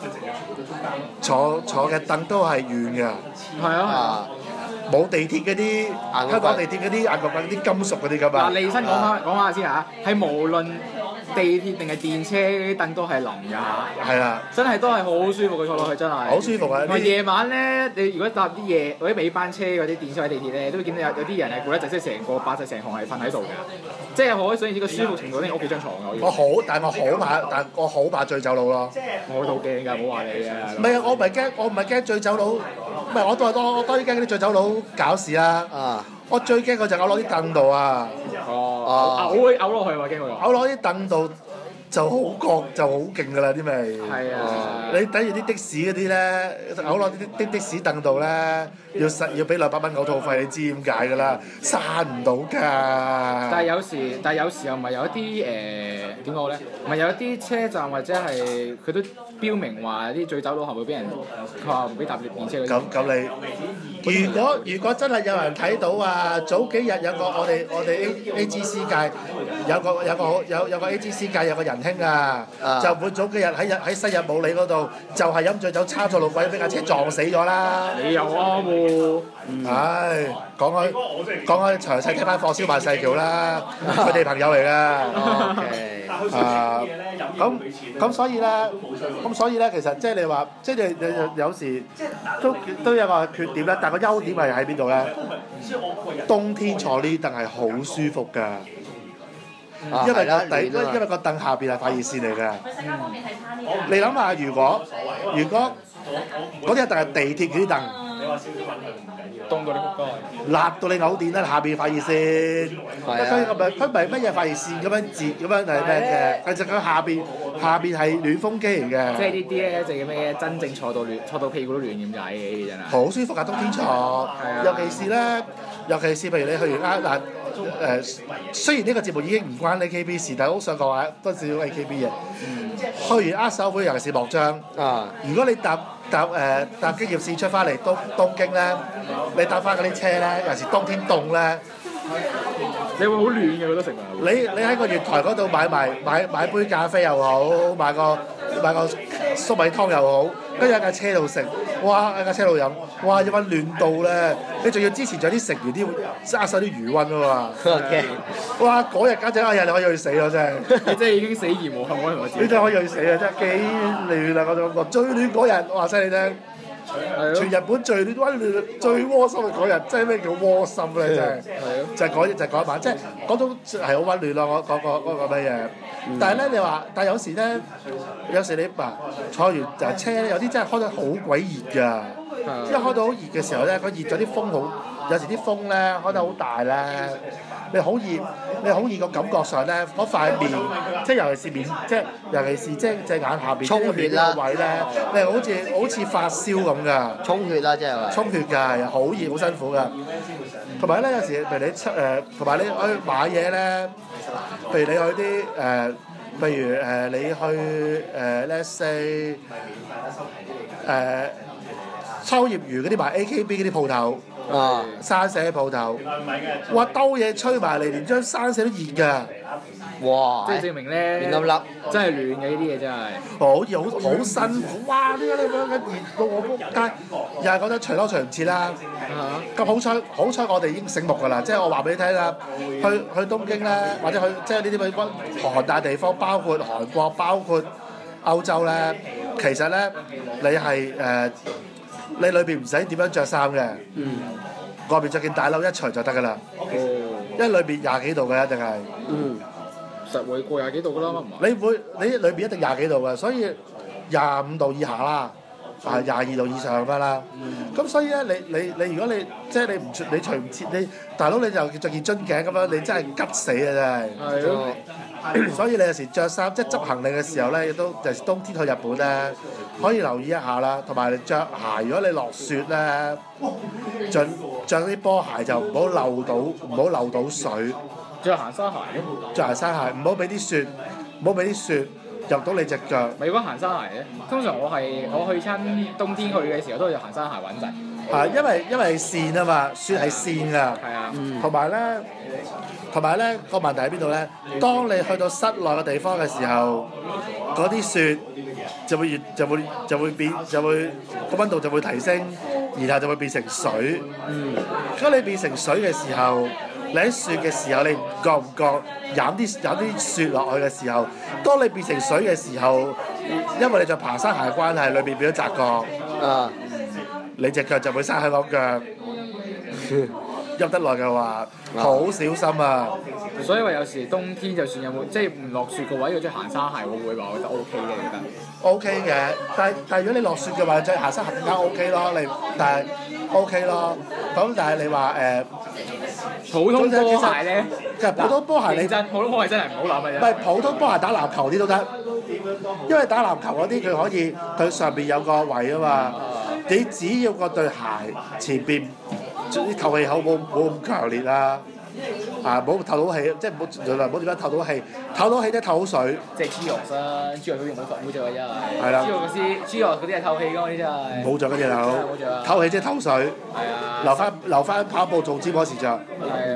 坐嘅凳都係軟嘅。係啊。冇地鐵嗰啲，香港地鐵嗰啲硬骨棍嗰啲金屬嗰啲㗎嘛。嗱，利申講下先嚇， 係無論地鐵定係電車嗰啲凳都係腍㗎。係啊，真係都係好舒服嘅，坐落去真係。好舒服啊！同埋夜晚咧，你如果搭啲夜或者尾班車嗰啲電車或者地鐵咧，都會見到有啲人係攰得滯，即係成個八隻成行係瞓喺度嘅。即係可以想象個舒服程度咧，屋企張床㗎。但我好怕醉酒佬咯。我好驚㗎，唔好話你啊。唔係啊，我唔係驚醉酒佬，唔係我當然驚嗰啲醉酒佬搞事啦。我最驚佢就攞啲凳度啊。嘔落去嘛，驚佢。嘔落啲凳度。就好覺就好勁㗎啦啲味。係啊！你等住啲的士嗰啲咧，嘔落啲的士凳度咧，要俾200蚊嘔吐費，你知點解㗎啦？閂唔到㗎。但係有時候唔係有一啲點講咧？唔係有一啲車站或者係佢都標明話啲醉酒佬係會俾人佢話唔俾搭電車嗰啲。咁你如果真係有人睇到啊，早幾日有個我哋 AGC 界有個 AGC 界有個人兄啊，就會早幾日喺西日武里嗰度就係飲醉酒叉錯路軌，俾架車撞死咗啦。你又啱喎。唉， 講開詳細聽翻火燒萬世橋啦，佢哋朋友嚟㗎。咁所以咧，其實即係你話，即係你有時都有個缺點啦，但係個優點係喺邊度咧？冬天坐呢凳係好舒服㗎。因為個凳下邊係發熱線嚟嘅。你諗下，如果嗰啲凳係地鐵嗰啲凳， 凍到你仆街， 辣到你嘔電啦！下邊發熱線，佢唔係乜嘢發熱線咁樣折咁樣係咩嘅？其實佢下邊係暖風機嚟嘅。 即係呢啲咧就叫咩？真正坐到屁股都暖咁解嘅，呢啲真係。 好舒服㗎，冬天坐，尤其是譬如你去完雖然呢個節目已經唔關 AKB 事，但係好想講下多少 AKB 嘅。去完握手會，尤其是幕張。如果你搭京葉線出翻嚟東京咧，你搭翻嗰啲車咧，尤其是冬天凍咧， 你會好暖嘅覺得成日。 你喺個月台嗰度買杯咖啡又好，買個粟米湯又好，跟住喺架車度食，哇！喺架車度飲，哇！一溫暖到咧，你仲要之前仲有啲食完啲揸晒啲餘溫啊嘛。 OK。 哇！嗰日簡直哎呀，你可以去死咯真係。 你真係已經死而無憾嗰陣時。 你真係可以去死啊！真係幾暖啊！嗰種感覺，最暖嗰日，我話犀你聽。全日本最溫暖、最窩心嘅嗰日，真係咩叫窩心咧？真係。就係嗰一晚，即係嗰種係好溫暖咯。嗰個乜嘢？但係咧，你話，但係有時你坐完就車咧，有啲真係開得好鬼熱㗎。一開到好熱嘅時候咧，佢熱咗啲風好，有時啲風咧開得好大咧，你好熱個感覺上咧，嗰塊面，即係尤其是隻眼下邊充血啦個位咧，你好似發燒咁㗎。 充血啦，即係話。 充血㗎，好熱好辛苦㗎。同埋咧，有時譬如你同埋你去買嘢咧，譬如你去啲你去let's say 秋葉原嗰啲賣 AKB 嗰啲鋪頭，山社鋪頭，哇兜嘢吹埋嚟，連張山社都熱㗎。 哇！ 即係證明咧， 暖粒粒， 真係暖嘅呢啲嘢真係。 好熱好辛苦，哇！點解你咁樣熱到我仆街？又係覺得除都除唔切啦。咁好彩我哋已經醒目㗎啦，即係我話俾你聽啦，去東京咧，或者去即係呢啲寒帶地方，包括韓國、包括歐洲咧，其實咧你係你裏邊唔使點樣着衫嘅，外邊着件大褸一除就得㗎啦。因為裏邊20幾度嘅一定係。 實會過20幾度㗎啦， 你裏邊一定20幾度嘅，所以25度以下啦，22度以上咁樣啦。咁所以咧，你如果你即係你除唔切，你大佬你就着件樽頸咁樣，你真係急死啊真係。係咯。所以你有時着衫即係執行李嘅時候咧，亦都尤其是冬天去日本咧，可以留意一下啦。同埋你着鞋，如果你落雪咧，着啲波鞋就唔好漏到水。 着行山鞋着行山鞋，唔好俾啲雪入到你隻腳。 咪如果行山鞋咧，通常我去親冬天去嘅時候都係着行山鞋穩陣。 因為線啊嘛，雪係線㗎。係啊。同埋咧個問題喺邊度咧？當你去到室內嘅地方嘅時候，嗰啲雪就會個溫度就會提升，然後就會變成水。當你變成水嘅時候，你喺雪嘅時候，你覺唔覺飲啲雪落去嘅時候？當你變成水嘅時候，因為你着爬山鞋嘅關係，裏邊變咗窄角，你隻腳就會生香港腳。入得耐嘅話，好小心啊！ 所以話有時冬天就算有冇即係唔落雪嘅話，要着行山鞋會唔會話覺得 O K 嘅？你覺得 ？O K 嘅，但係如果你落雪嘅話，着行山鞋更加 O K 咯。但係 O K 咯。咁但係你話普通波鞋咧， 其實普通波鞋普通波鞋真係唔好諗嘅啫。 唔係普通波鞋打籃球啲都得，因為打籃球嗰啲佢可以佢上邊有個位啊嘛。你只要個對鞋前邊啲透氣口冇咁強烈啊，冇透到氣，即係冇點樣透到氣，透到氣即係透到水。 即係豬肉啦，豬肉都用冇著嘅真係。 係啦。 豬肉嗰啲係透氣㗎嘛，啲真係。 冇著嗰啲透氣即係透水。係啊。留翻跑步做尖嗰時著。 係啦，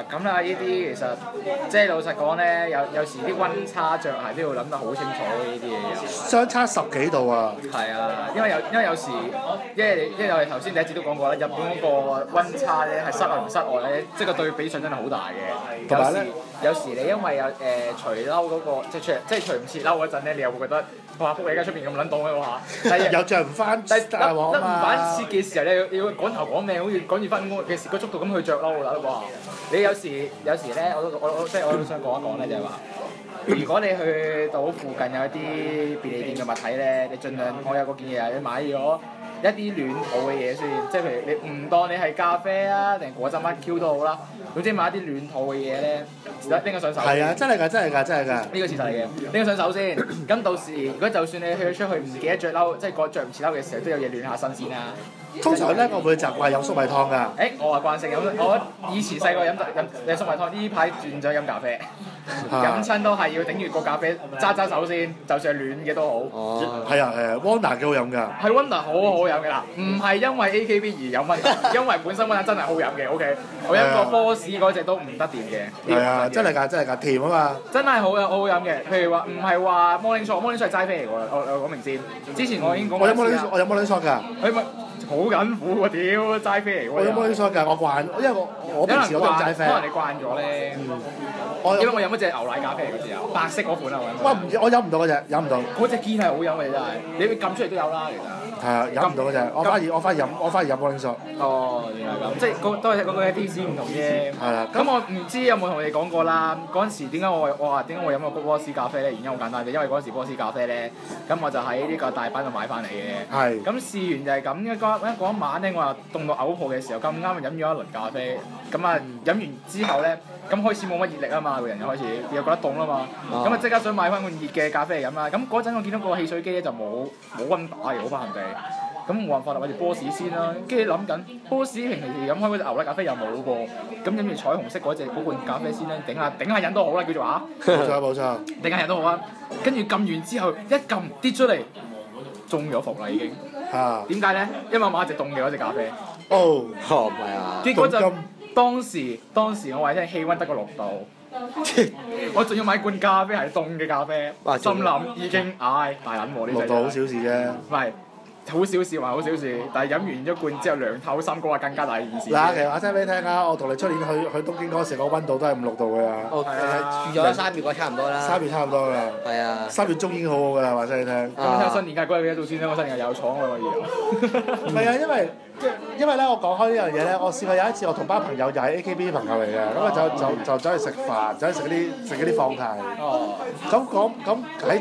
咁啦，呢啲其實即係老實講咧，有時啲溫差着鞋都要諗得好清楚嘅呢啲嘢。 相差10幾度啊！ 係啊，因為有時，因為我哋頭先第一節都講過啦，日本嗰個溫差咧係室內同室外咧，即係個對比上真係好大嘅。 同埋咧， 有時你因為有除褸嗰個，即係除唔切褸嗰陣咧，你又會覺得哇，仆你而家出邊咁撚凍嘅喎嚇！ 又着唔翻， 但係得唔翻切嘅時候，你要趕頭趕命，好似趕住翻工嘅個速度咁去着褸啦哇！你有時咧，我都想講一講咧，就係話。如果你去到附近有一啲便利店嘅物體咧，你盡量我有個建議係你買咗一啲暖肚嘅嘢先，即係譬如你唔當你係咖啡啊定果汁乜 Q 都好啦，總之買一啲暖肚嘅嘢咧，拎個上手。係啊，真係㗎，真係㗎，真係㗎。呢個事實嚟嘅，拎個上手先。咁到時如果就算你去出去唔記得着褸，即係着唔切褸嘅時候，都有嘢暖下身先啦。 通常咧，我會習慣飲粟米湯㗎。 我話慣性飲，我以前細個飲粟米湯，呢排轉咗飲咖啡。飲親都係要頂住個咖啡揸手先，就算係暖嘅都好。 哦。係啊，Wanda 幾好飲㗎。 係 Wanda 好好飲嘅啦，唔係因為 AKB 而飲 Wanda，因為本身 Wanda 真係好飲嘅。OK， 我飲過波士嗰隻都唔得掂嘅。係啊， 真係㗎，甜啊嘛。 真係好飲嘅，譬如話唔係話 Morning Shot 係齋啡嚟㗎，我講明先。之前我已經講過。 我飲 Morning Shot 㗎。 好緊苦喎！屌齋啡嚟喎。 我飲 Morning Shot㗎，我慣，因為我平時我都飲齋啡。 可能你慣咗咧。因為我飲嗰隻牛奶咖啡嚟嗰時候，白色嗰款啊我飲唔到嗰隻，飲唔到。 嗰隻堅係好飲嘅真係，你撳出嚟都有啦其實。 係啊，飲唔到嗰隻，我反而飲 Morning Shot。 哦，原來咁，即係都係嗰個 taste 唔同啫。係啦。咁我唔知有冇同你講過啦。嗰陣時點解我話點解我飲個波士咖啡咧？原因好簡單嘅，因為嗰陣時波士咖啡咧，咁我就喺呢個大阪度買翻嚟嘅。係。咁試完就係咁嘅嗰一晚咧，我話凍到嘔泡嘅時候，咁啱飲咗一輪咖啡，咁啊飲完之後咧。咁開始冇乜熱力啊嘛，個人又開始又覺得凍啦嘛，咁啊即刻想買翻罐熱嘅咖啡嚟飲啦。咁嗰陣我見到個汽水機咧就冇溫打嘅，好翻人哋。咁冇辦法啦，買住波士先啦。跟住諗緊波士平時飲開嗰隻牛奶咖啡又冇噃，咁飲住彩虹色嗰罐咖啡先啦，頂下癮都好啦，叫做嚇。冇錯。頂下癮都好啊。跟住撳完之後一撳跌出嚟，中咗伏啦已經。嚇。點解咧？因為我買一隻凍嘅嗰隻咖啡。 哦，唔係啊。 結果就。當時我話聽氣温得個6度，我仲要買罐咖啡係凍嘅咖啡，心諗已經大撚喎呢隻。6度好小事啫。唔係好小事還好小事，但係飲完咗罐之後涼透心，嗰個更加大件事。嗱，其實話聲俾你聽啊，我同你出年去東京嗰時個温度都係5、6度㗎。 住咗3月嗰差唔多啦。 3月差唔多㗎。係啊。3月中已經好好㗎啦，話聲你聽。咁聽新年假嗰日幾多度先咧？我新年假有廠喎可以。唔係啊，因為咧，我講開呢樣嘢咧，我試過有一次，我同班朋友又係 AKB 朋友嚟嘅，咁啊就走去食飯，走去食嗰啲放題。哦。咁喺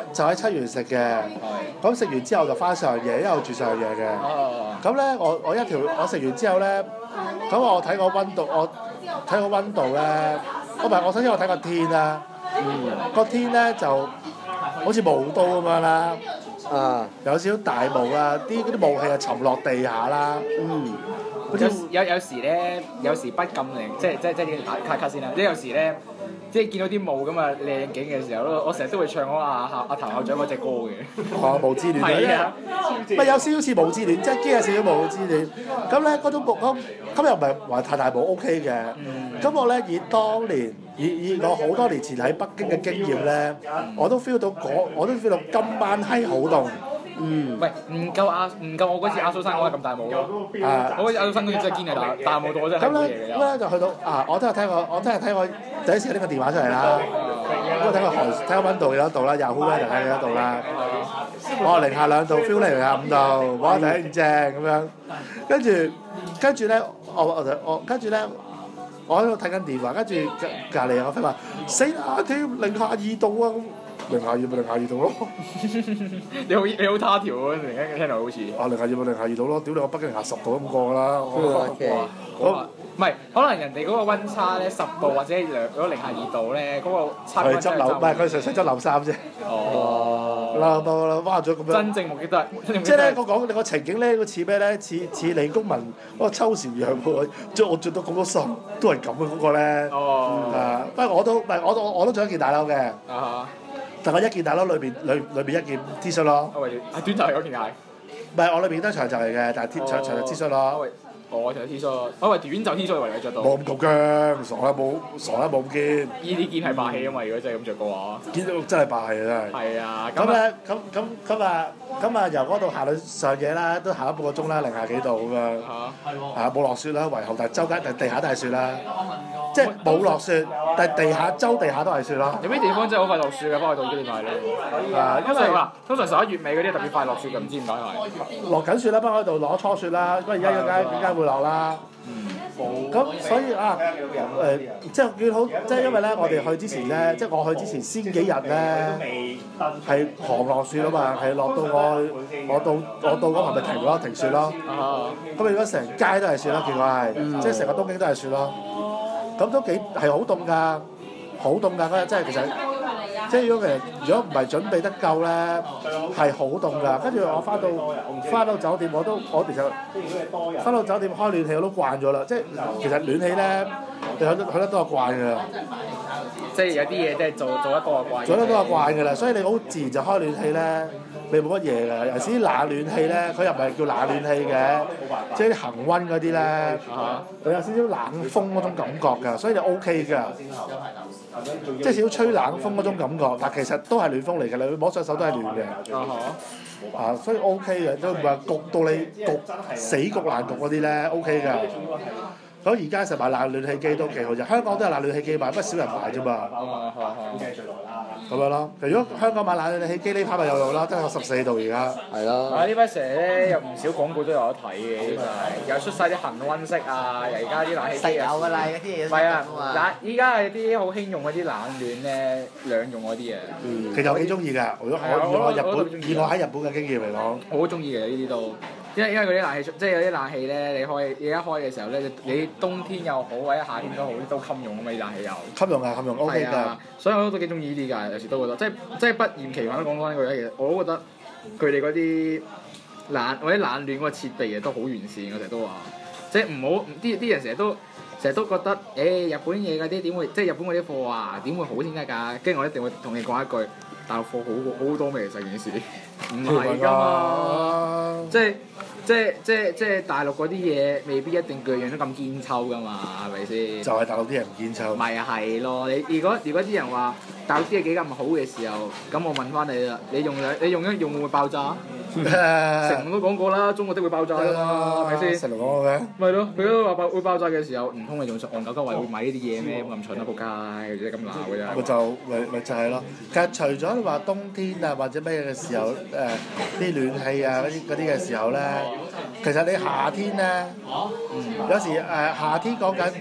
7月食嘅。咁食完之後就翻上夜，因為我住上夜嘅。哦。咁咧，我食完之後咧，咁我睇個温度咧，我首先我睇個天啦。個天咧就好似霧都咁樣啦。有少少大霧啊，啲霧氣啊沉落地下啦。有時咧，有時不禁嚟，即係打卡先啦。有時咧，即係見到啲霧咁啊靚景嘅時候咯，我成日都會唱嗰阿譚校長嗰隻歌嘅。霧之戀。係啊。咪有少少似霧之戀，即係兼有少少霧之戀。咁咧嗰種霧咁又唔係話太大霧 OK 嘅。咁我咧以我好多年前喺北京嘅經驗咧，我都 feel 到今晚係好凍。喂，唔夠我嗰次阿蘇山嗰個咁大霧咯。我嗰次阿蘇山嗰次真係堅係大霧到我真係冇嘢嘅。咁咧就去到我真係睇過第一次拎個電話出嚟啦。咁我睇個温度幾多度啦，Yahoo 咧就睇幾多度啦。我零下2度 ，feel 嚟零下5度，哇頂正咁樣。跟住咧，我喺度睇緊電話，跟住隔離有個 friend 話死啦，添零下2度啊！零下2度咯。你好他條喎，突然間聽到好似。零下2度咯，屌你我北京零下10度都咁過㗎啦。唔係，可能人哋嗰個温差咧10度或者如零下2度咧，嗰個差溫真係唔係佢純粹執漏衫啫。哦。啦，哇咗咁樣。真正目的都係。即係咧，我講你個情景咧，似咩咧？似李公民嗰個秋蟬樣喎，我着到咁多衫都係咁嘅嗰個咧。哦。不過我都着一件大褸嘅。但我一件大褸裏邊一件 T 恤咯。短袖係嗰件鞋。唔係，我裏邊都係長袖嚟嘅，但係長袖 T 恤咯。 我條 T 恤，我以為短袖 T 恤為你着到。 冇咁夠薑，傻啦冇咁堅。 依啲堅係霸氣啊嘛！如果真係咁着嘅話， 堅到真係霸氣啊真係。係啊， 咁咧，咁啊由嗰度行到上野啦，都行咗半個鐘啦，零幾度咁樣。係冇落雪啦，唯後但係周街地下都係雪啦，即係冇落雪，但係地下都係雪咯。 有啲地方真係好快落雪嘅，北海道啲點解咧？因為通常11月尾嗰啲特別快落雪嘅，唔知點解係。落緊雪啦，北海道攞初雪啦，不過而家點解會落啦？咁所以即係幾好，即係因為咧，我哋去之前咧，即係我去之前先幾日咧，係狂落雪啊嘛，係落到我到嗰排咪停雪咯。咁如果成街都係雪咯，結果係，即係成個東京都係雪咯。咁都係好凍㗎，好凍㗎嗰日，真係其實。即係如果唔係準備得夠咧，係好凍㗎。跟住我翻到酒店，我其實翻到酒店開暖氣我都慣咗啦。即係其實暖氣咧，你去得多就慣㗎啦。即係有啲嘢即係做得多就慣。做得多就慣㗎啦，所以你好自然就開暖氣咧，你冇乜嘢㗎。尤其是啲冷暖氣咧，佢又唔係叫冷暖氣嘅，即係啲恆溫嗰啲咧，佢有少少冷風嗰種感覺㗎，所以就 OK 㗎。即係少少吹冷風嗰種感覺，但其實都係暖風嚟㗎，你摸上手都係暖嘅。所以 OK 嘅，都唔係焗到你死焗爛焗嗰啲咧 OK 㗎。咁而家成日買冷暖氣機都幾好啫，香港都有冷暖氣機買，不過少人買啫嘛。咁樣咯，如果香港買冷暖氣機呢排咪有用啦，得個14度而家。係咯。 呢排成日咧有唔少廣告都有得睇嘅，真係又出晒啲恆溫式啊，而家啲冷氣機有㗎啦，嗰啲嘢。 係啊，依家係啲好興用嗰啲冷暖咧，兩用嗰啲啊。 其實我幾中意㗎，如果以我喺日本嘅經驗嚟講， 我好中意嘅呢啲都。因為嗰啲冷氣即係有啲冷氣咧，你一開嘅時候咧，你冬天又好或者夏天都好，都襟用啊嘛啲冷氣又。 襟用啊，襟用 OK 㗎。 所以我都幾中意呢啲㗎，有時都覺得即係不厭其煩都講呢句咧，其實我都覺得佢哋嗰啲或者冷暖嗰個設備嘅都好完善，我成日都話，即係唔好啲人成日都覺得日本嘢嗰啲點會即係日本嗰啲貨啊點會好先得㗎？跟住我一定會同你講一句，大陸貨好多咩其實件事，唔係㗎嘛，即係大陸嗰啲嘢未必一定樣樣都咁堅抽㗎嘛，係咪先？就係大陸啲人唔堅抽。咪係咯，你如果啲人話大陸啲嘢幾咁好嘅時候，咁我問翻你啦，你用一用會唔會爆炸？成龍都講過啦，中國都會爆炸㗎嘛，係咪先？成龍講過嘅。咪咯，佢都話會爆炸嘅時候，唔通你仲戇鳩鳩話會買呢啲嘢咩？咁蠢啊仆街，即係咁鬧嘅啫。咪就係咯，其實除咗你話冬天啊或者咩嘅時候啲暖氣啊嗰啲嘅時候咧，其實你夏天咧，有時夏天講緊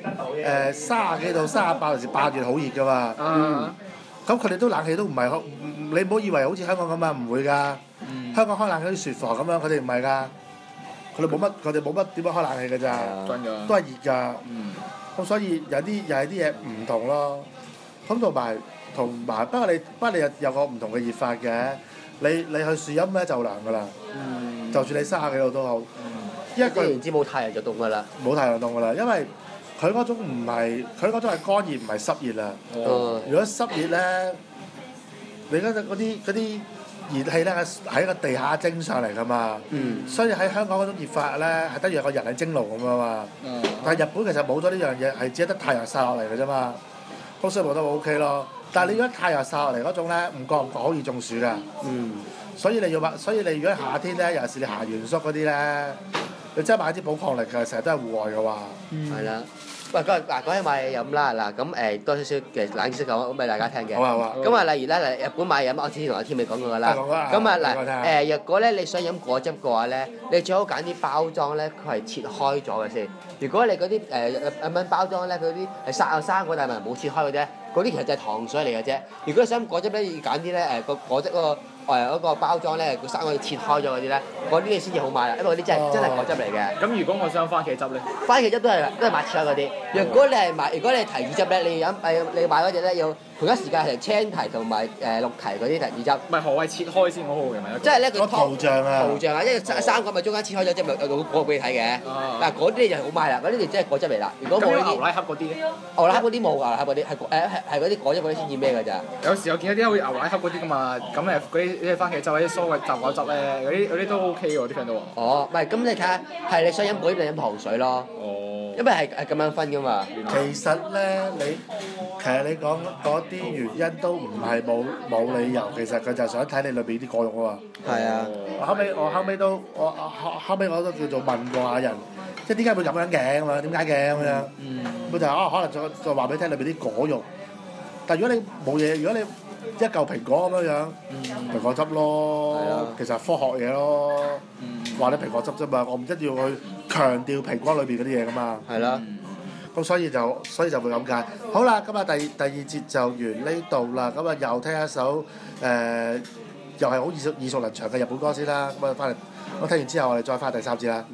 30幾度、38，有時8月好熱㗎嘛。咁佢哋都冷氣都唔係你唔好以為好似香港咁啊，唔會㗎。香港開冷氣啲雪房咁樣，佢哋唔係㗎。佢哋冇乜點樣開冷氣㗎咋，都係熱㗎。咁所以又係啲嘢唔同咯。咁同埋，不過你有個唔同嘅熱法嘅。你去樹蔭咧就涼㗎啦。就算你30幾度都好。因為佢唔知冇太陽就凍㗎啦。 冇太陽凍㗎啦，因為佢嗰種係乾熱唔係濕熱啊。如果濕熱咧，你嗰啲熱氣咧喺個地下蒸上嚟㗎嘛。所以喺香港嗰種熱法咧係得有個人喺蒸爐咁啊嘛。但係日本其實冇咗呢樣嘢，係只係得太陽曬落嚟㗎啫嘛。咁所以冇得 OK 咯。但係你如果太陽曬落嚟嗰種咧，唔覺好易中暑㗎。所以你如果夏天咧，尤其是你行原宿嗰啲咧，你真係買啲寶礦力㗎，成日都係戶外嘅話。 係啦。喂，講起買嘢飲啦，嗱咁多少少嘅冷知識講俾大家聽嘅。 好啊。 咁啊，例如咧，日本買嘢飲，我之前同阿天美講過㗎啦。咁啊嗱，若果咧你想飲果汁嘅話咧，你最好揀啲包裝咧，佢係切開咗嘅先。如果你嗰啲飲包裝咧，佢啲係生果但係冇切開嘅啫，嗰啲其實就係糖水嚟嘅啫。如果你想飲果汁咧，要揀啲咧個果汁嗰個包裝咧，個生果切開咗嗰啲咧，嗰啲你先至好買啦，因為嗰啲真係果汁嚟嘅。 咁如果我想番茄汁咧？ 番茄汁都係買切開嗰啲。如果你係提子汁咧，你買嗰隻咧要同一時間係青提同埋綠提嗰啲提子汁。唔係何謂切開先好好嘅咪？ 即係咧個圖像啊， 因為生果咪中間切開咗，即係咪有個俾你睇嘅。但係嗰啲就好賣啦，嗰啲就真係果汁嚟啦。如果冇牛奶盒嗰啲咧？ 牛奶盒嗰啲冇，牛奶盒嗰啲係嗰啲果汁嗰啲先至咩㗎咋？ 有時我見到啲好似牛奶盒嗰啲㗎嘛，咁嗰啲番茄汁或者蔬菜雜果汁咧，嗰啲都 OK OK 喎，啲 friend 都話。 哦，唔係，咁你睇下係你想飲果汁定飲糖水咯？ 哦。 因為係咁樣分㗎嘛。 其實咧，其實你講嗰啲原因都唔係冇理由，其實佢就係想睇你裏邊啲果肉啊嘛。 係啊。 我後尾我都叫做問過下人，即係點解會咁樣嘅咁樣？點解嘅咁樣？佢就可能再話俾你聽裏邊啲果肉。但係如果你冇嘢，如果你一嚿蘋果咁樣，蘋果汁咯，其實係科學嘢咯。話你蘋果汁啫嘛，我唔一定要去強調蘋果裏邊嗰啲嘢噶嘛。 係啦。 咁所以就會咁解。好啦，今日第二節就完呢度啦。咁啊又聽一首又係好耳熟能詳嘅日本歌先啦。咁啊翻嚟，我聽完之後我哋再翻第三節啦。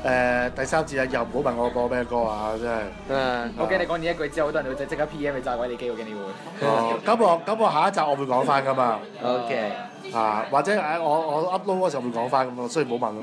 第三節啊，又唔好問我播咩歌啊！真係。 我驚你講完呢一句之後，好多人會即刻 PM 你炸鬼你機，我驚你會。 哦，咁我下一集我會講翻噶嘛。 OK。 或者我 upload 嗰時候會講翻咁咯，所以唔好問咯。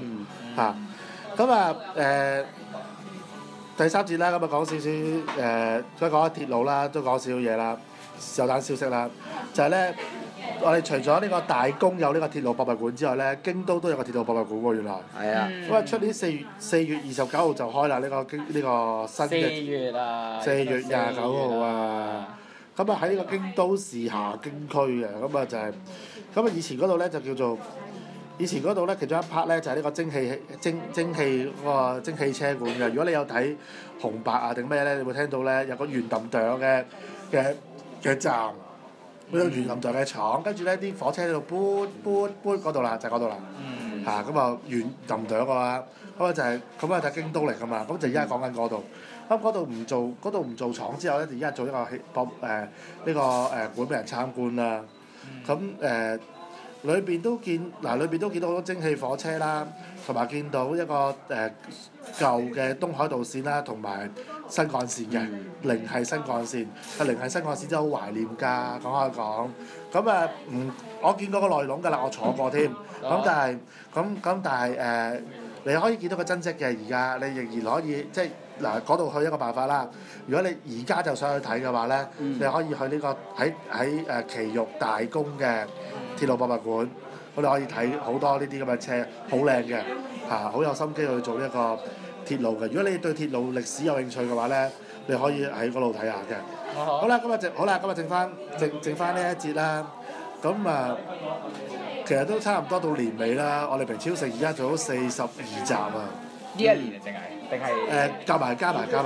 咁第三節啦，咁講少少再講下鐵路啦，都講少少嘢啦，有單消息啦，就係咧。我哋除咗呢個大公有呢個鐵路博物館之外咧，京都都有個鐵路博物館喎，原來。係啊。咁啊，出年4月29號就開啦，呢個新嘅。4月啊。4月29號啊。咁啊喺呢個京都市下京區嘅，咁啊就係，咁啊以前嗰度咧就叫做，以前嗰度咧其中一 part 咧就係呢個蒸汽嗰個蒸汽車館嘅。如果你有睇紅白啊定咩咧，你會聽到咧有個圓揼哚嘅站。嗰個圓揼哚嘅廠，跟住咧啲火車喺度搬嗰度啦，就係嗰度啦。咁啊圓揼哚嘅啦，咁啊就係咁啊就係京都嚟噶嘛，咁就而家講緊嗰度。咁嗰度唔做廠之後咧，就而家做一個呢個館俾人參觀啦。咁裏邊都見到好多蒸汽火車啦，同埋見到一個舊嘅東海道線啦，同埋新幹線嘅靈系新幹線。靈系新幹線真係好懷念㗎，講開講。咁我見過個內籠㗎啦，我坐過添。咁但係你可以見到個真跡嘅而家，你仍然可以即係嗱嗰度去一個辦法啦。如果你而家就想去睇嘅話咧，你可以去呢個喺埼玉大宮嘅鐵路博物館，我哋可以睇好多呢啲咁嘅車，好靚嘅好有心機去做呢一個鐵路嘅。如果你對鐵路歷史有興趣嘅話咧，你可以喺嗰度睇下嘅。好啦，今日剩翻呢一節啦。咁其實都差唔多到年尾啦。我哋平超城而家做咗42集啊。 呢一年啊，淨係定係？ 加埋。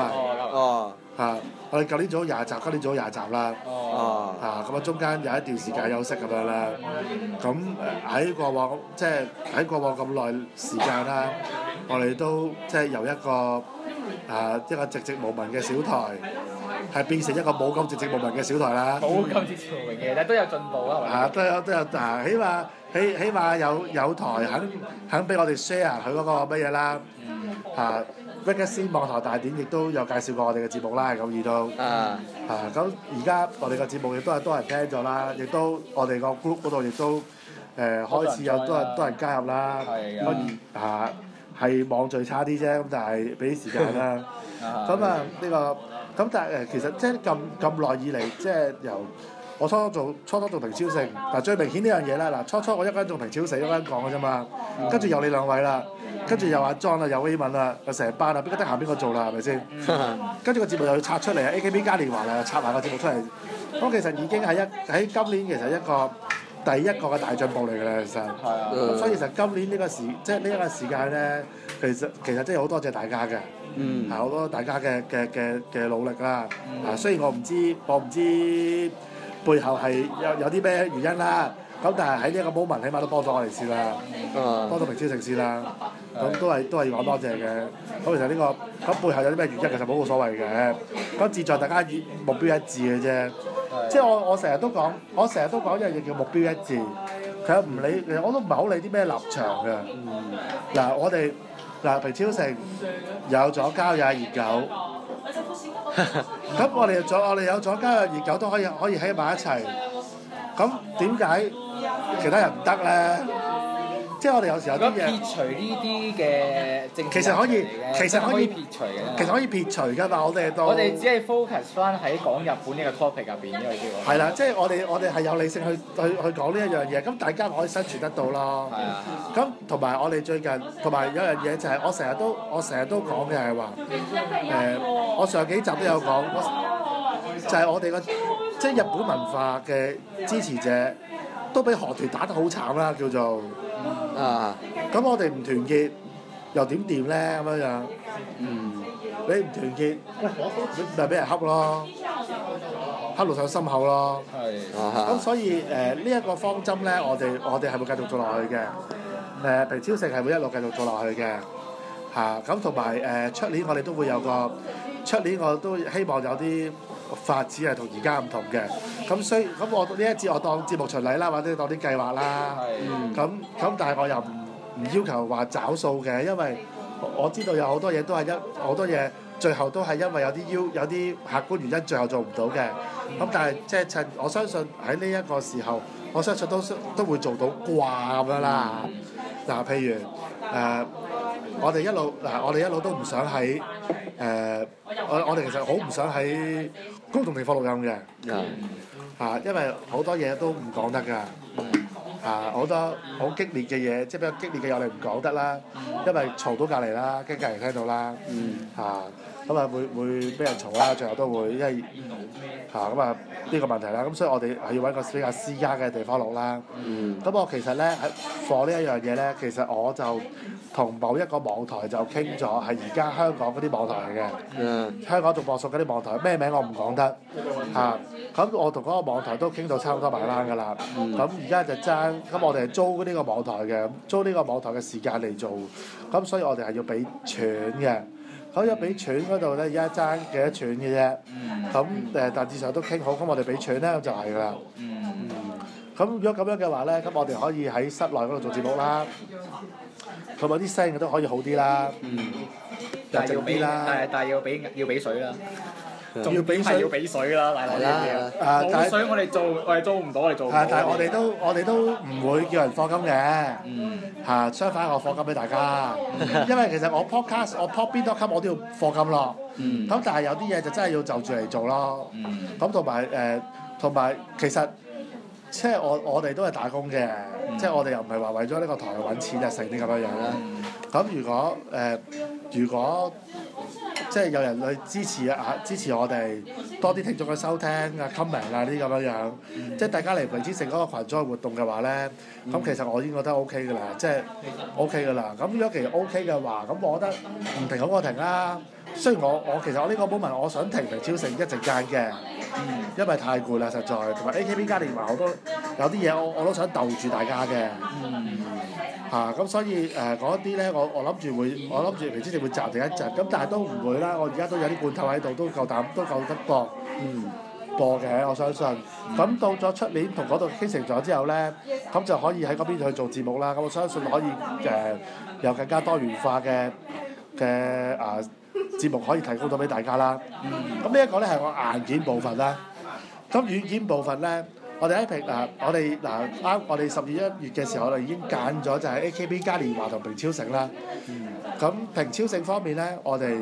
我哋舊年做咗20集，今年做咗20集啦。咁中間有一段時間休息咁樣啦。咁喺過往咁耐時間啦，我哋都即係由一個寂寂無聞嘅小台，係變成一個冇咁寂寂無聞嘅小台啦。 冇咁寂寂無聞嘅，但都有進步啊， 都有起碼有台肯俾我哋 share 佢嗰個乜嘢啦。Vegas 網台大典亦都有介紹過我哋嘅節目啦，咁而都咁而家我哋個節目亦都係多人聽咗啦，亦都我哋個 group 嗰度亦都開始有多人加入啦。係網聚差啲啫，咁但係俾啲時間啦。咁但係其實即係咁耐以嚟，即係由我初初做平超城，最明顯呢樣嘢啦。初初我一個人做平超城，一個人講嘅啫嘛。跟住有你兩位啦，跟住又阿 John 啦，有 A 文啦，又成班啦，邊個得閒邊個做啦，係咪先？跟住個節目又要拆出嚟，AKB 嘉年華又拆埋個節目出嚟。咁其實已經係喺今年其實一個第一個嘅大進步嚟㗎啦，其實。所以其實今年呢個時間咧，其實真係好多謝大家嘅。好多大家嘅努力啦。雖然我唔知背後係有啲咩原因啦，咁但係喺呢一個 moment 起碼都幫咗我哋先啦，幫咗平超城先啦，咁都係要講多謝嘅。咁其實呢個咁背後有啲咩原因，其實冇所謂嘅。咁志在大家目標一致嘅啫。即係我成日都講一樣嘢叫目標一致。其實唔理，我都唔係好理啲咩立場嘅。我哋平超城有左膠有熱狗。咁我哋有左膠有熱狗都可以喺埋一齊。咁點解其他人唔得咧？即係我哋有時候有啲嘢撇除呢啲嘅政治， 其實可以撇除嘅。 其實可以撇除㗎嘛，我哋只係 focus 翻喺講日本呢個 topic 入邊，因為叫係啦，即係我哋係有理性去講呢一樣嘢，咁大家可以生存得到咯。咁同埋我哋最近有樣嘢就係我成日都講嘅係話，我上幾集都有講，就係我哋即係日本文化嘅支持者都俾韓團打得好慘啦，叫做。咁我哋唔團結又點掂咧？咁樣你唔團結，咪俾人恰咯，恰到上心口咯。咁所以呢一個方針咧，我哋係會繼續做落去嘅。平超城係會一路繼續做落去嘅。咁同埋出年我哋都會有出年我都希望有啲發展係同而家唔同嘅。咁我呢一節我當節目巡禮啦，或者當啲計劃啦。咁但係我又唔要求話找數嘅，因為我知道有好多嘢都係好多嘢最後都係因為有啲客觀原因最後做唔到嘅。咁但係即係趁我相信喺呢一個時候，我相信都會做到啩咁樣啦。嗱，譬如我哋一路都唔想喺我哋其實好唔想喺公共地方錄音嘅，因為好多嘢都唔講得㗎。好多好激烈嘅嘢，即係比較激烈嘅嘢我哋唔講得啦，因為嘈到隔離啦，驚隔離聽到啦，咁啊會俾人嘈啦，最後都會因為咁啊呢個問題啦，咁所以我哋係要揾個比較私家嘅地方錄啦。咁我其實咧喺放呢一樣嘢咧，其實我就同某一個網台就傾咗，係而家香港嗰啲網台嚟嘅，香港仲播送嗰啲網台，咩名我唔講得咁我同嗰個網台都傾到差唔多埋單㗎啦。咁而家就爭，咁我哋係租呢個網台嘅，租呢個網台嘅時間嚟做，咁所以我哋係要俾錢嘅。咁一俾錢嗰度咧，而家爭幾多錢嘅啫？咁大致上都傾好，咁我哋俾錢咧就係㗎啦。咁如果咁樣嘅話咧，咁我哋可以喺室內嗰度做節目啦，同埋啲聲嘅都可以好啲啦。 但係要俾啦，但係要俾水啦。要俾水要俾水啦，大佬呢啲冇水我哋租唔到，我哋做唔到。 但係我哋都唔會叫人課金嘅，相反我課金俾大家，因為其實我 podcast 我 pop 邊多級我都要課金咯。咁但係有啲嘢就真係要就住嚟做咯。咁同埋其實即係我哋都係打工嘅，即係我哋又唔係話為咗呢個台揾錢啊，成啲咁樣樣啦。咁如果即係有人去支持我哋多啲聽眾嘅收聽comment 啊呢啲咁樣樣，即係大家嚟平之城嗰個群組活動嘅話咧，咁其實我已經覺得 OK 㗎啦，即係 OK 㗎啦。咁如果其實 OK 嘅話，咁我覺得唔停好過停啦。雖然其實我呢個 moment 我想停超成一陣間嘅，因為太攰啦實在，同埋 AKB 嘉年華好多有啲嘢我都想逗住大家嘅。咁所以嗰啲咧，我諗住平之城會暫停一陣，咁但係都唔會啦。我而家都有啲罐頭喺度，都夠得播嘅，我相信。咁到咗出年同嗰度傾成咗之後咧，咁就可以喺嗰邊去做節目啦。咁我相信可以有更加多元化嘅節目可以提供到俾大家啦。咁呢一個咧係我硬件部分啦。咁軟件部分咧。我哋我哋12、1月嘅時候，我哋已經揀咗就係 AKB 嘉年華同平超城啦。咁平超城方面咧，我哋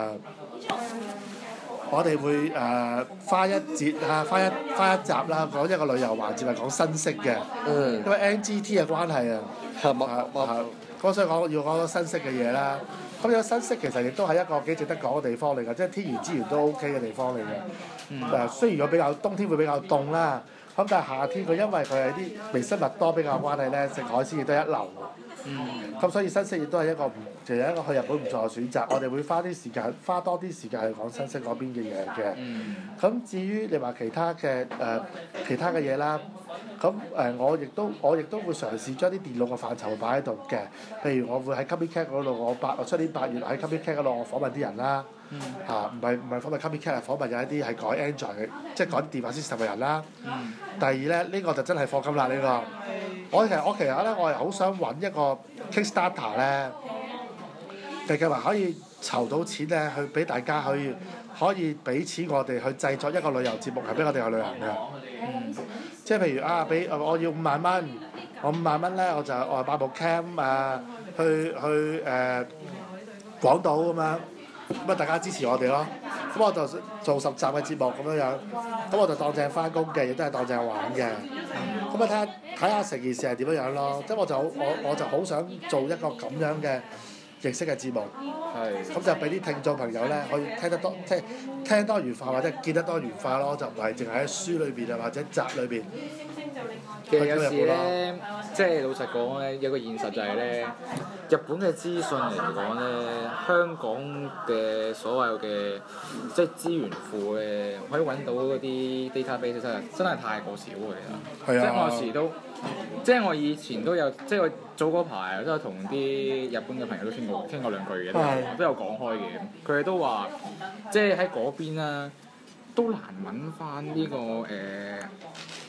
會花一節花一集啦，講一個旅遊環節係講新式嘅。因為 NGT 嘅關係咁所以要講新式嘅嘢啦。咁有新式其實亦都係一個幾值得講嘅地方嚟㗎，即係天然資源都 OK 嘅地方嚟嘅。雖然佢冬天會比較凍啦。咁但係夏天佢因為佢係啲微生物多比較關係咧，食海鮮亦都一流。咁所以新式亦都係一個其實一個去日本唔錯嘅選擇。我哋會花多啲時間去講新式嗰邊嘅嘢嘅。咁至於你話其他嘅嘢啦，咁我亦都會嘗試將啲電腦嘅範疇擺喺度嘅。譬如我會喺 Copycat 嗰度，我出年8月喺 Copycat 嗰度我訪問啲人啦。唔係訪問 Copycat，係訪問有一啲係改 Android 嘅，即係改電話 system 嘅人啦。第二咧，呢個就真係課金啦呢個。我其實咧，我係好想揾一個 Kickstarter 咧嘅計劃，可以籌到錢咧，去俾大家可以俾錢我哋去製作一個旅遊節目，係俾我哋去旅行嘅。即係譬如俾我要5萬蚊，我5萬蚊咧，我買部 cam 去廣島咁樣。咁大家支持我哋咯。咁我就做10集嘅節目咁樣，咁我就當正翻工嘅，亦都係當正玩嘅。咁睇下成件事係點樣咯。即係我就好想做一個咁樣嘅形式嘅節目。咁就俾啲聽眾朋友咧，可以聽得多，即係聽多元化或者見得多元化咯，就唔係淨係喺書裏邊或者集裏邊。 其實有時咧，即係老實講咧，有個現實就係咧，日本嘅資訊嚟講咧，香港嘅所有嘅即係資源庫嘅可以揾到嗰啲 database 真係太過少其實。即係我有時都，即係我以前都有，即係我早嗰排都有同啲日本嘅朋友都傾過兩句嘅，都有講開嘅。佢哋都話，即係喺嗰邊啦，都難揾翻呢個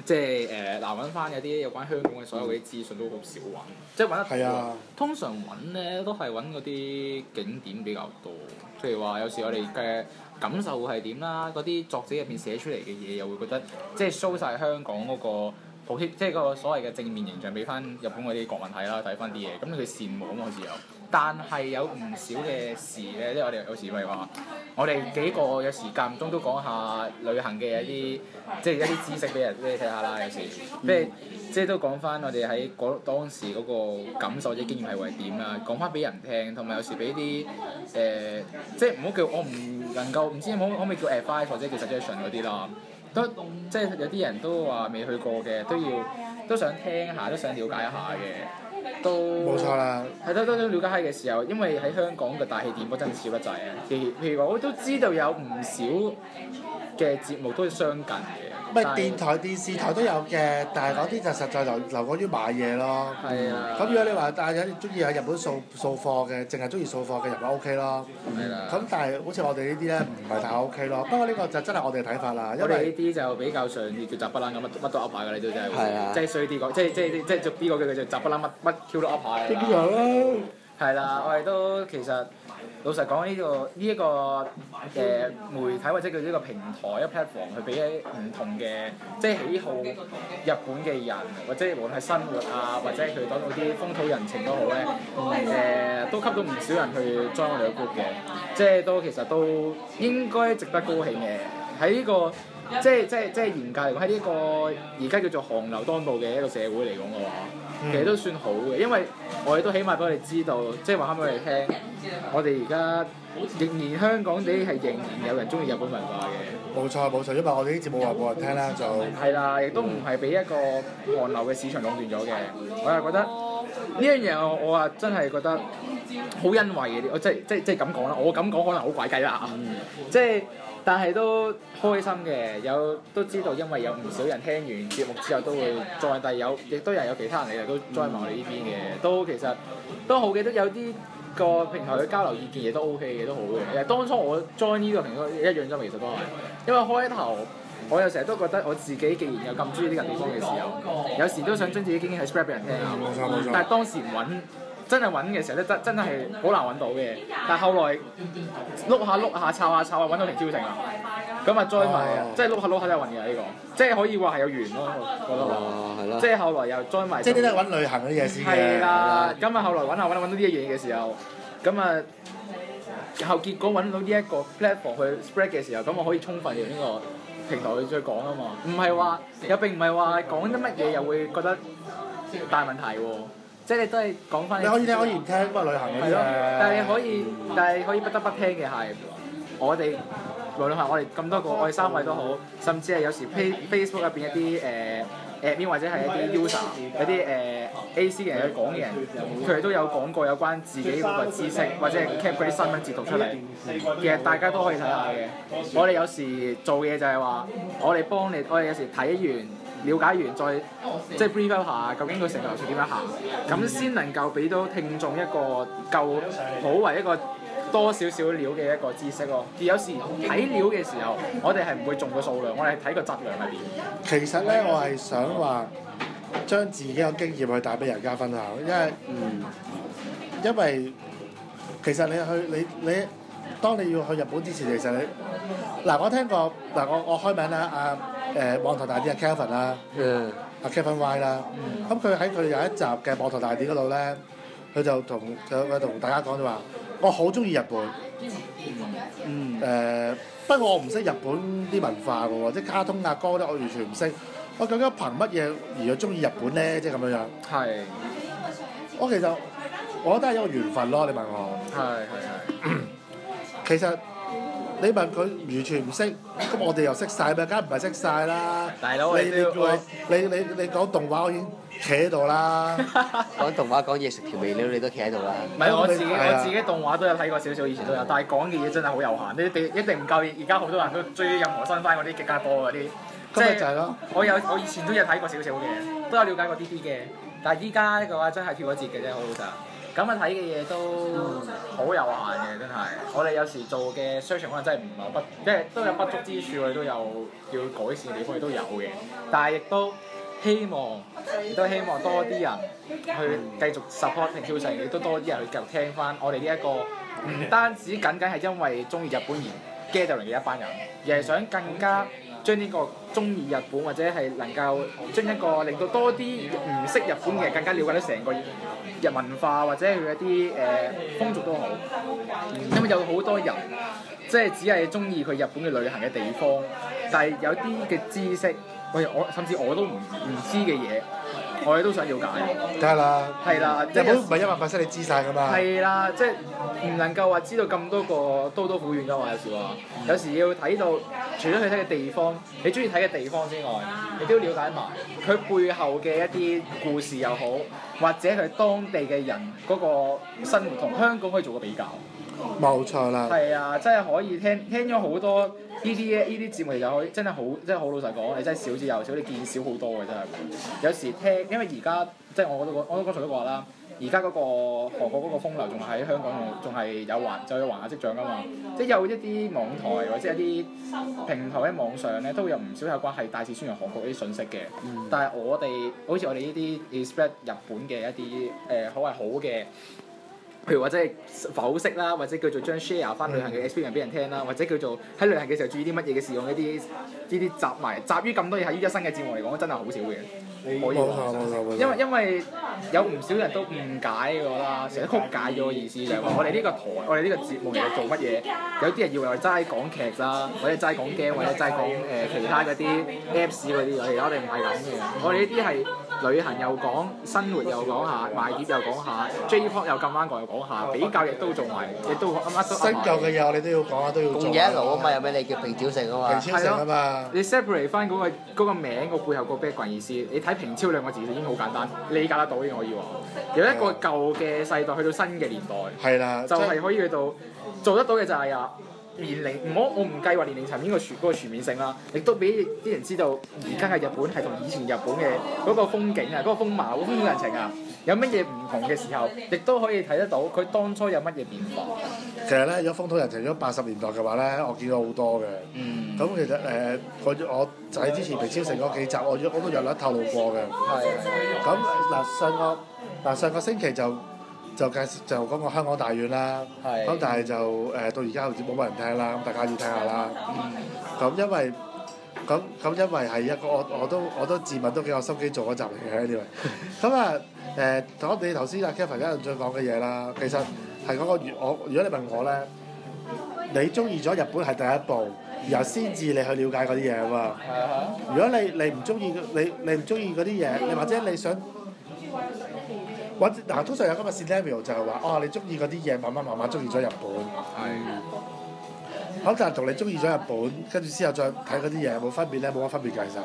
即係嗱揾翻有啲有關香港嘅所有嗰啲資訊都好少揾，即係揾得到。 啊、 通常揾咧都係揾嗰啲景點比較多，譬如話有時我哋嘅感受會係點啦，嗰啲作者入邊寫出嚟嘅嘢又會覺得即係 show 曬香港嗰個普遍，即係個所謂嘅正面形象俾翻日本嗰啲國民睇啦，睇翻啲嘢，咁佢羨慕啊嘛，好似有。但係有唔少嘅事咧，即係我哋有時咪話，我哋幾個有時間唔中都講下旅行嘅一啲，即係一啲知識俾你睇下啦。有時，即係都講翻我哋喺當時嗰個感受或者經驗係為點啊，講翻俾人聽，同埋有時俾啲即係唔好叫我唔能夠唔知可唔可以叫 advice 或者叫 suggestion 嗰啲啦。都即係有啲人都話未去過嘅，都想聽下，都想了解一下嘅。都冇錯啦， 係都了解下嘅時候，因為喺香港嘅大氣電波真係少得滯啊！譬如話，我都知道有唔少嘅節目都係相近嘅。 咪電台、電視台都有嘅，但係嗰啲就實在留嗰啲買嘢咯。 係啊。 咁如果你話但係有啲中意喺日本掃貨嘅，淨係中意掃貨嘅人咪 OK 咯。 係啦。 咁但係好似我哋呢啲咧唔係太 OK 咯。不過呢個就真係我哋嘅睇法啦。 我哋呢啲就比較上叫雜不楞咁，乜都噏下㗎，你都真係。係啊。即係衰啲講，即係做呢個叫做雜不楞乜 Q 都噏下。 邊樣啦？ 係啦，我哋都其實老實講呢一個媒體或者叫呢個平台一個 platform 去俾唔同嘅即係喜好日本嘅人，或者無論係生活啊，或者佢講到啲風土人情都好咧，都吸到唔少人去 join 我哋個 group 嘅，即係都其實都應該值得高興嘅。喺呢個即係嚴格嚟講，喺呢個而家叫做韓流當道嘅一個社會嚟講嘅話，其實都算好嘅，因為我哋都起碼俾我哋知道，即係話翻俾我哋聽，我哋而家仍然香港地係仍然有人中意日本文化嘅。冇錯，因為我哋啲節目話冇人聽啦，就係啦，亦都唔係俾一個韓流嘅市場壟斷咗嘅。我又覺得呢樣嘢我話真係覺得好欣慰嘅，我即係咁講啦。我咁講可能好怪雞啦，即係。但係都開心嘅，都知道，因為有唔少人聽完節目之後都會再，但係亦都有其他人嚟都 join 埋我哋呢邊嘅，都其實都好嘅，都有啲個平台去交流意見，亦都 OK 嘅，都好嘅。其實當初我 join 呢個平台一樣啫嘛，其實都係，因為開頭我又成日都覺得我自己既然有咁中意呢個地方嘅時候，有時都想將自己經驗係 spread 俾人聽啊。冇錯。但係當時真係揾嘅時候咧，真係好難揾到嘅。但係後來碌下抄下揾到停招成啦，咁啊 join 埋啊，即係碌下真係揾嘅呢個，即係可以話係有緣咯，我覺得。係咯。即係後來又 join 埋。即係呢啲係揾旅行嗰啲嘢先嘅。 係啦，咁啊後來揾到呢啲嘢嘅時候，咁啊後結果揾到呢一個 platform 去 spread 嘅時候，咁我可以充分用呢個平台去再講啊嘛，唔係話又並唔係話講啲乜嘢又會覺得大問題喎。即係你都係講翻。你可以聽可以唔聽，不過旅行嗰啲啫。但係你可以不得不聽嘅係我哋無論係我哋咁多個，我哋3位都好，甚至係有時 Facebook 入邊一啲admin 或者係一啲 user 有啲AC 嘅人去講嘅人，佢哋都有講過有關自己嗰個知識或者 cap 嗰啲新聞截圖出嚟。其實大家都可以睇下嘅。我哋有時做嘢就係話，我哋幫你，我哋有時睇完。了解完再即係 brief 下究竟佢成個流程點樣行，咁先能夠俾到聽眾一個夠好為一個多少少料嘅一個知識咯。而有時睇料嘅時候，我哋係唔會重個數量，我哋係睇個質量係點。 其實咧，我係想話將自己嘅經驗去帶俾人家分享，因為其實你當你要去日本之前，其實我聽過我開名啦，網台大典阿 Kevin 啦，阿 Kevin Y 啦，咁佢喺佢有一集嘅網台大典嗰度咧，佢就同大家講咗話，我好中意日本，不過我唔識日本啲文化嘅喎，即係卡通啊歌咧，我完全唔識，我究竟憑乜嘢而我中意日本咧？即係咁樣樣。係。我其實我覺得係一個緣分咯，你問我。係。其實。你問佢完全唔識，咁我哋又識晒咩？梗係唔係識晒啦！大佬，你講動畫，我已經企喺度啦。 講動畫講嘢食調味料，你都企喺度啦。 唔係我自己動畫都有睇過少少，以前都有，但係講嘅嘢真係好有限，你哋一定唔夠。而家好多人都追任何新番嗰啲極加多嗰啲，即係我以前都有睇過少少嘅，都有了解過啲嘅，但係依家嘅話真係跳咗節嘅啫，好老實。 咁睇嘅嘢都好有限嘅，真係。我哋有時做嘅 search 可能真係唔係不，即係都有不足之處，我哋都有要改善嘅地方，亦都有嘅。但係亦都希望多啲人去繼續 support 平超城，亦都多啲人去繼續聽翻我哋呢一個唔單止僅係因為中意日本而 get 到嚟嘅一班人，而係想更加將呢個中意日本或者係能夠將一個令到多啲唔識日本嘅人更加了解到成個日文化或者佢一啲風俗都好，因為有好多人即係只係中意佢日本嘅旅行嘅地方，但係有啲嘅知識，我甚至我都唔知嘅嘢，我哋都想了解。 梗係啦。 係啦， 日本唔係100%你知晒㗎嘛。 係啦，即係唔能夠話知道咁多個刀刀苦遠㗎嘛。有時話，有時要睇到，除咗佢睇嘅地方，你中意睇嘅地方之外，你都要了解埋佢背後嘅一啲故事又好，或者佢當地嘅人嗰個生活同香港可以做個比較。 冇錯啦。 係啊，真係可以聽咗好多呢啲節目，其實可以真係好老實講，你真係少之又少，你見少好多嘅真係。有時聽，因為而家即係我都剛才都話啦，而家嗰個韓國嗰個風流仲喺香港仲係有橫下跡象㗎嘛。即係有一啲網台或者一啲平台喺網上咧，都有唔少有關係大肆宣揚韓國啲信息嘅。但係好似我哋呢啲 expect 日本嘅一啲好嘅。譬如或者係剖析啦，或者叫做將 share 翻旅行嘅 experience 俾人聽啦，或者叫做喺旅行嘅時候注意啲乜嘢嘅事用呢啲集於咁多嘢喺於一身嘅節目嚟講，真係好少嘅。可以話，因為有唔少人都誤解㗎啦，成日曲解咗嘅意思就係話我哋呢個台，我哋呢個節目嚟做乜嘢？有啲人以為我哋齋講劇啦，或者齋講 game，或者齋講其他嗰啲 Apps 嗰啲，我哋唔係咁嘅。我哋呢啲係旅行又講，生活又講下，賣碟又講下 J-pop 又咁啱講又講下，比較亦都做埋，亦都啱啱都。 新舊嘅嘢我哋都要講下，都要做。 共嘢一路啊嘛，有咩你叫平沼城啊嘛。 平超城啊嘛。 你 separate 翻嗰個名個背後個 background 意思，你睇平超兩個字已經好簡單，理解得到已經可以話。由一個舊嘅世代去到新嘅年代， 係啦， 就係可以去到做得到嘅就係年齡，我唔計話年齡層面嗰個全面性啦，亦都俾啲人知道而家嘅日本係同以前日本嘅嗰個風景啊、嗰個風貌、嗰個風土人情啊，有乜嘢唔同嘅時候，亦都可以睇得到佢當初有乜嘢變化。 其實咧，如果風土人情，如果80年代嘅話咧，我見到好多嘅。咁其實我就喺之前平超城嗰幾集，我都略略透露過嘅。咁上個星期就介紹就講個香港大院啦。咁但係就到而家好似冇乜人聽啦，咁大家要聽下啦。咁因為係一個我都自問都幾有心機做嗰集嚟嘅呢位。咁啊講你頭先阿 Kevin 一路再講嘅嘢啦，其實係嗰個如果你問我咧，你中意咗日本係第一步，然後先至你去了解嗰啲嘢啊嘛。如果你唔中意你唔中意嗰啲嘢，你或者你想通常有咁嘅 scenario 就係話，你中意嗰啲嘢，慢慢中意咗日本。咁但係同你中意咗日本，跟住之後再睇嗰啲嘢，有冇分別咧？冇乜分別㗎，其實。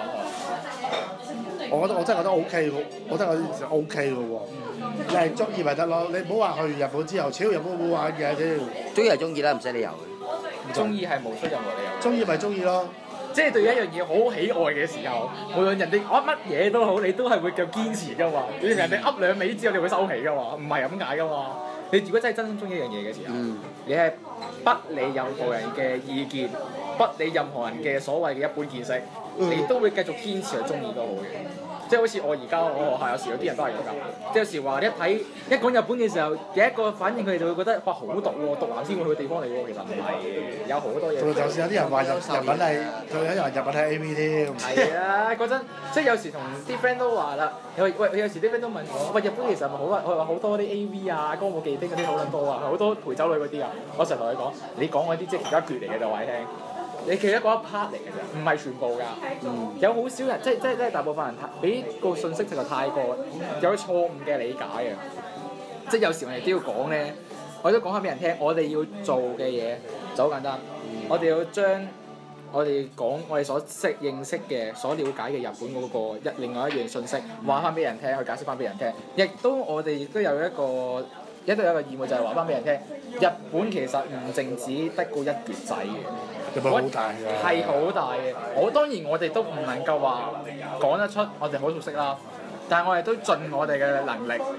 我真係覺得 OK 喎，我覺得嗰啲 OK 嘅喎。你係中意咪得咯？你唔好話去完日本之後，超日本好玩嘅， 中意係中意啦，唔使理由。 中意係無需任何理由。 中意咪中意咯。 即係對一樣嘢好喜愛嘅時候，無論人哋噏乜嘢都好，你都係會繼續堅持㗎嘛。你人哋噏兩味之後，你會收皮㗎嘛？唔係咁解㗎嘛。你如果真係真心中意一樣嘢嘅時候，你係不理任何人嘅意見，不理任何人嘅所謂嘅一般見識，你都會繼續堅持去中意都好嘅。即係好似我而家我學校有時有啲人都係咁㗎，即係有時話你一講日本嘅時候，第一個反應佢哋就會覺得哇好毒喎，毒男先會去嘅地方嚟喎，其實唔係，有好多嘢。 就算有啲人話日文係，有啲人話日文係 AV 添。 係啊，嗰陣即係有時同啲 friend 都話啦，有時啲 friend 都問我，喂日本其實咪好啊？我話好多啲 AV 啊、歌舞伎町嗰啲好撚多啊，好多陪酒女嗰啲啊，我成日同佢講，你講嗰啲即係其他橛嚟嘅就話你聽。你其實嗰一 part 嚟嘅啫，唔係全部㗎。有好少人，即係大部分人俾個信息實在太過有錯誤嘅理解嘅。即係有時我哋都要講咧，我都講下俾人聽。我哋要做嘅嘢就好簡單，我哋要將我哋講我哋所認識嘅、所了解嘅日本嗰個另外一樣信息話翻俾人聽，去解釋翻俾人聽。亦都我哋亦都有一個義務，就係話翻俾人聽，日本其實唔淨止得個一橛仔嘅。 好大㗎， 係好大嘅。當然我哋都唔能夠話講得出，我哋好熟悉啦。但係我哋都盡我哋嘅能力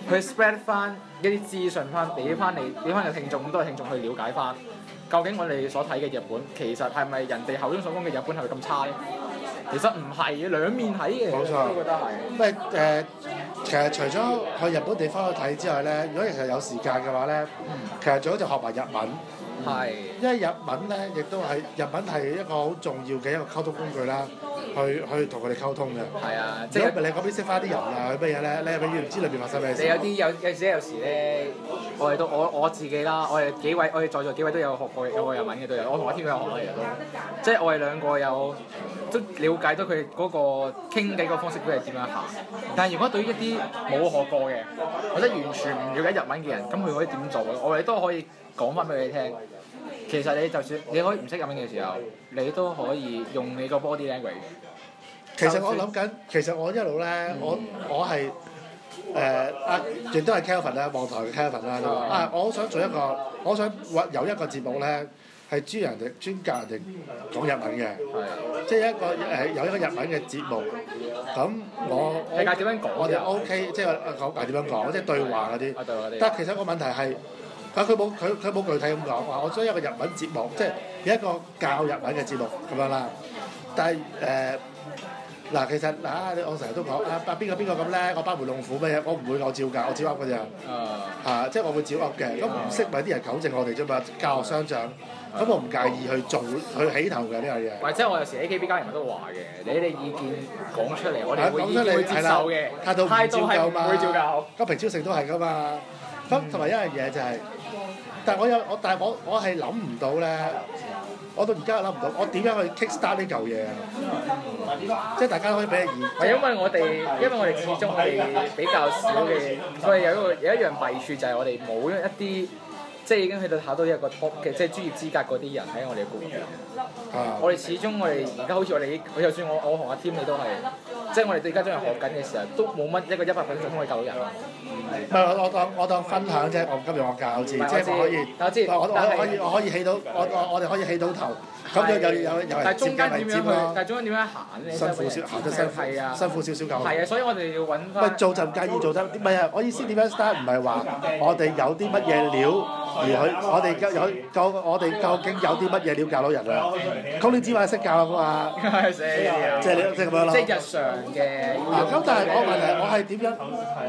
去 spread 翻一啲資訊翻，俾翻個聽眾咁多嘅聽眾去了解翻，究竟我哋所睇嘅日本其實係咪人哋口中所講嘅日本係咪咁差咧？其實唔係，兩面睇嘅， 冇錯， 我覺得係。 唔係其實除咗去日本地方去睇之外咧，如果其實有時間嘅話咧，其實最好就學埋日文。 係。 因為日文咧，亦都係日文係一個好重要嘅一個溝通工具啦，去同佢哋溝通嘅。係啊，即係你嗰邊識翻啲人啊，去乜嘢咧？你係永遠唔知裏邊發生咩事。 你有時咧，我自己啦，我哋在座幾位都有學過日文嘅都有，我同阿天都有學過嘅都，即係我哋兩個都了解到佢嗰個傾偈個方式都係點樣行。但係如果對於一啲冇學過嘅，或者完全唔了解日文嘅人，咁佢可以點做咧？我哋都可以講翻俾你聽。其實你就算你可以唔識日文嘅時候，你都可以用你個 body language。 其實我諗緊，其實我一路咧，我係亦都係 Kelvin 啦，網台嘅 Kelvin 啦，我好想做一個，我想有一個節目咧，係專教人哋講日文嘅，即係有一個日文嘅節目。咁你教點樣講？我哋 OK， 即係講點樣講，即係對話嗰啲。但係其實個問題係。佢冇具體咁講話，我想有一個日文節目，即係有一個教日文嘅節目咁樣啦。但係嗱，其實我成日都講邊個咁叻，我班門弄斧咩嘢？我唔會我照教，我照噏嘅咋。即係我會照噏嘅。咁唔識咪啲人糾正我哋啫嘛，教學相長。咁我唔介意去做去起頭嘅呢樣嘢。 或者我有時 AKB 家人都話嘅，你哋意見講出嚟，我哋會意見會接受嘅。態度係唔會照教。 咁平超成都係㗎嘛。咁同埋一樣嘢就係。但係我係諗唔到咧，我到而家諗唔到，我點樣去 kick start 呢嚿嘢啊？即係大家可以俾個意見。 係因為我哋始終我哋比較少嘅，我哋有一樣弊處就係我哋冇一啲即係已經去到考到一個 top 嘅即係專業資格嗰啲人喺我哋個邊。我哋始終我哋而家好似就算我同阿 Tim 你都係，即係我哋而家真係學緊嘅時候，都冇乜一個100%可以教到人。 唔係我當分享啫，今日我教字，即係我可以起到我哋可以起到頭，咁有但係中間點樣行咧？ 辛苦少行得辛苦少少教。 係啊，所以我哋要揾翻。 唔做就唔介意做得，唔係啊！我意思點樣 start 唔係話我哋有啲乜嘢料，我哋究竟有啲乜嘢料教到人啊？咁你只話識教啊嘛？即係咁樣咯。 即係日常嘅。 咁但係我問題，我係點樣？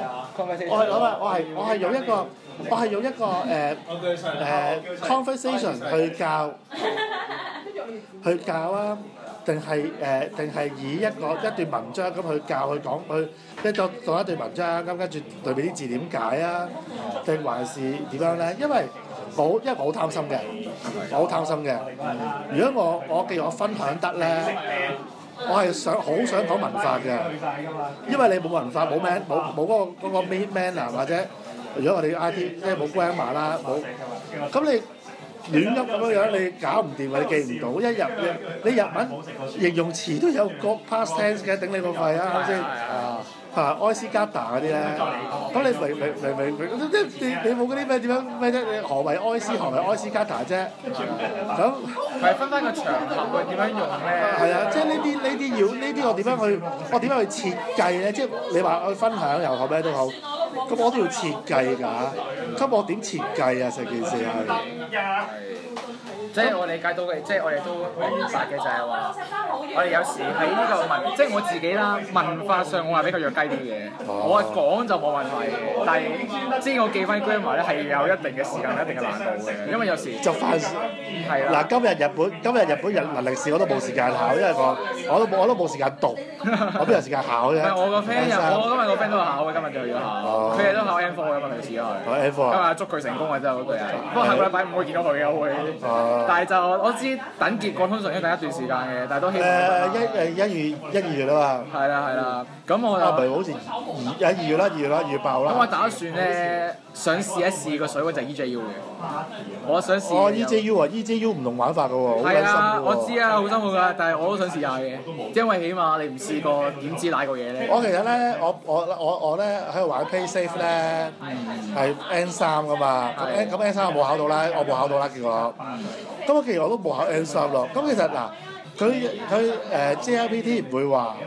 我係用一個conversation 去教啊，定係以一段文章咁去教去講去，即係當一段文章咁跟住對面啲字點解啊？定還是點樣咧？因為我好貪心嘅，如果既然我分享得咧。我係好想講文化嘅，因為你冇文化冇嗰個 manner 或者如果我哋 IT 即係冇 grammar 啦，咁你亂噏咁樣你搞唔掂你記唔到，你日文形容詞都有個 past tense 嘅，頂你個肺啊，係咪先？埃斯加達嗰啲咧，咁你明，即係你冇嗰啲咩點樣咩啫？你何為埃斯加達啫？咁係分翻個場合去點樣用咧？ 係啊，即係呢啲我點樣去設計咧？即係你話去分享又好咩都好，咁我都要設計㗎。咁我點設計啊？成件事係。 即係我理解到嘅，即係我哋都明白嘅就係話，我哋有時喺呢個即係我自己啦，文化上我係比較弱雞啲嘅，我講就冇問題嘅，但係即係我記翻 grammar 咧係有一定嘅時間、一定嘅難度嘅，因為有時就翻係啦。嗱，今日日本人文歷史我都冇時間考，因為我都冇時間讀，我邊有時間考啫？ 我個 friend 我今日個 friend 都有考嘅，今日就去咗考，佢哋都考 N4嘅嘛，平時都係。 N4 今日祝佢成功啊！真係嗰句係，不過下個禮拜唔會見到佢嘅會。但係就我知等結果通常要等一段時間嘅，但係都希望。1、2月啊嘛。係啦，咁我就。 唔係好似2月啦，2月爆啦。 咁我打算咧想試一試個水溫就係 EJU 嘅，我想試。 EJU 唔同玩法㗎喎， 係啊，我知啊，好辛苦㗎，但係我都想試下嘅，因為起碼你唔試過點知賴個嘢咧。 我其實咧，我咧喺度玩 PlaySafe 咧，係 N3 㗎嘛，咁 N3 我冇考到啦，結果。咁其實我都冇考 N3 咯。咁其實嗱，佢JLPT 唔會話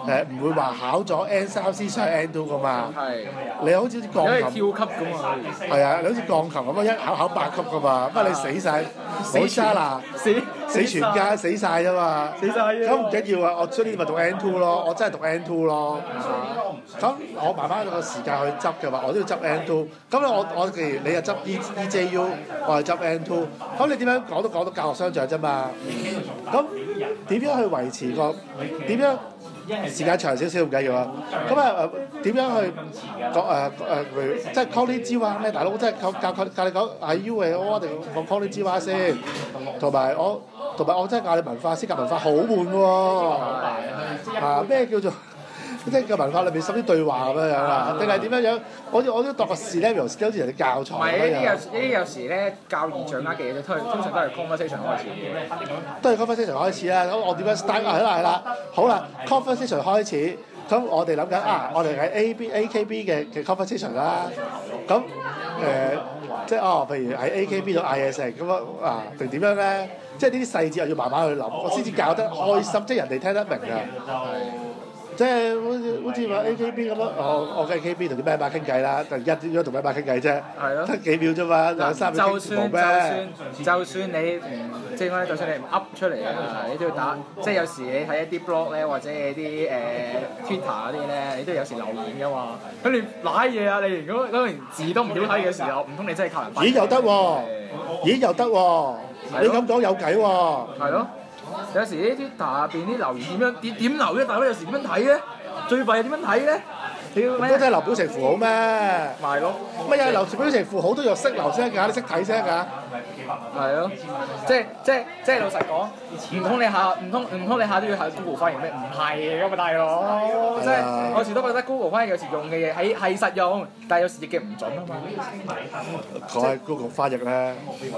唔會話考咗 N3先上 N2 噶嘛。 係。 你好似啲鋼琴。 跳級咁嘛。 係啊，你好似鋼琴咁啊，一考8級噶嘛，不過你死晒，死沙啦，死全家死晒啫嘛。 死晒啫。 咁唔緊要啊，我出年咪讀 N2 咯，我真係讀 N2 咯。咁我慢慢個時間去執嘅話，我都要執 N2。咁我既然你又執 EJU， 我係執 N2。咁你點樣講都講到教學相長啫嘛。咁點樣去維持個點樣時間長少少唔緊要啊。咁點樣去講即係 Konnichiwa 咩？大佬真係教你講係 U 嘅，我哋講 Konnichiwa先，同埋我真係教你文化，先教文化好悶喎。咩叫做？即係個文化裏面甚至對話咁樣啦，定係點樣樣？我都度個 scenario，好似人哋教材咁樣。唔係呢啲有時咧教易掌握嘅嘢，通常都係 conversation 開始嘅。 都係 conversation 開始啦。咁我點樣 start 係啦，好啦 conversation 開始。咁我哋諗緊我哋喺 AKB 嘅 conversation 啦。咁即係譬如喺 AKB 度嗌嘢食咁定點樣咧？即係呢啲細節我要慢慢去諗，我先至教得開心，即係人哋聽得明啊。即係好似話 AKB 咁咯，我嘅 AKB 同啲咩馬傾偈啦，就一同咩馬傾偈啫，得幾秒啫嘛，2-3秒傾冇咩。 就算你即係講咧，就算你唔噏出嚟啊，你都要打。即係有時你睇一啲 blog 咧，或者係啲Twitter 嗰啲咧，你都有時留言噶嘛。咁你賴嘢啊！你如果連字都唔曉睇嘅時候，唔通你真係靠人翻？ 咦又得喎！咦又得喎！你咁講有計喎！ 係咯。有時呢啲Twitter入邊啲留言點留咧？大佬有時點樣睇咧？最弊係點樣睇咧？ 都真係留表情符號咩？ 係咯。 乜嘢留表情符號都要識留聲㗎，你識睇聲㗎？ 係咯。即係老實講，唔通你下都要喺 Google 翻譯咩？唔係㗎嘛，大佬。即係我有時都覺得 Google 翻譯有時用嘅嘢係實用，但係有時譯嘅唔準啊嘛。 講起 Google 翻譯咧。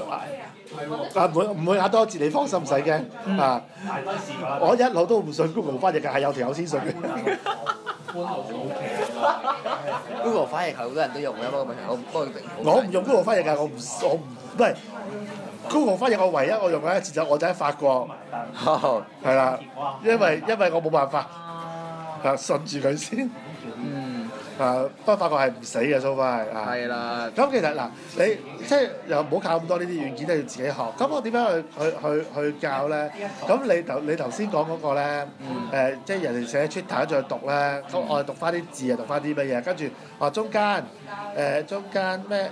唔會下多字，你放心唔使驚啊！我一路都唔信 Google 翻譯嘅，係有條友先信嘅。 Google 翻譯係好多人都用嘅，不過問題我唔用 Google 翻譯㗎，我唔係 Google 翻譯，我唯一我用嘅一次我就喺法國，係啦，因為我冇辦法順住佢先。不過發覺係唔死嘅 so far 係啦。咁其實嗱，你即係又唔好靠咁多呢啲軟件，都要自己學。咁我點樣去教咧？咁你頭先講嗰個咧，即係人哋寫 Twitter 再讀咧，咁我哋讀翻啲字啊，讀翻啲乜嘢？跟住中間咩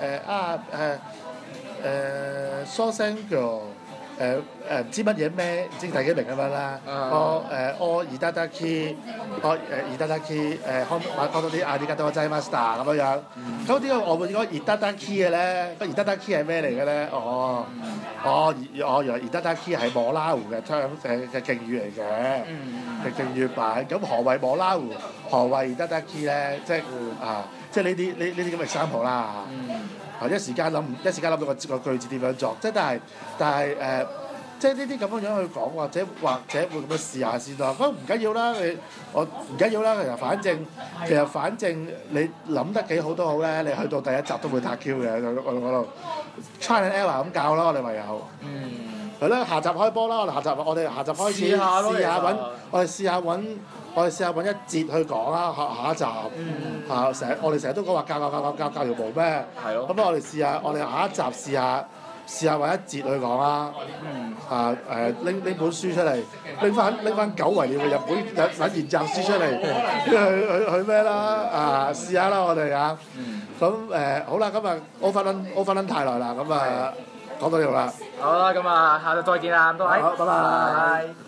Sosengo 唔知乜嘢咩，唔知第幾名咁樣啦。我いただき，いただき講到啲阿里加多濟master咁樣。咁點解我會講いただき嘅咧？個いただき係咩嚟嘅咧？原來いただき係摩拉湖嘅嘅敬語嚟嘅，嘅敬語版。咁何謂摩拉湖？何謂いただき咧？即係即係呢啲咁嘅 example 啦。一時間諗到個句子點樣作，即係但係即係呢啲咁樣樣去講，或者會咁樣試下先咯。咁唔緊要啦，唔緊要啦。其實反正你諗得幾好都好咧，你去到第一集都會撻 Q 嘅。我嗰度 try and error 咁教咯，我哋唯有。係啦，下集開波啦！我哋下集開始試下揾，我哋試下揾一節去講啦，下一集。我哋成日都講話教條毛咩？係咯。咁我哋試下，我哋下一集試下揾一節去講啦。拎本書出嚟，拎翻久違了嘅日本研習書出嚟，去咩啦？試下啦，我哋啊。咁好啦，咁overrun太耐啦，咁講到呢度啦。 好啦，咁下集再見啦，咁多位。 好，拜拜。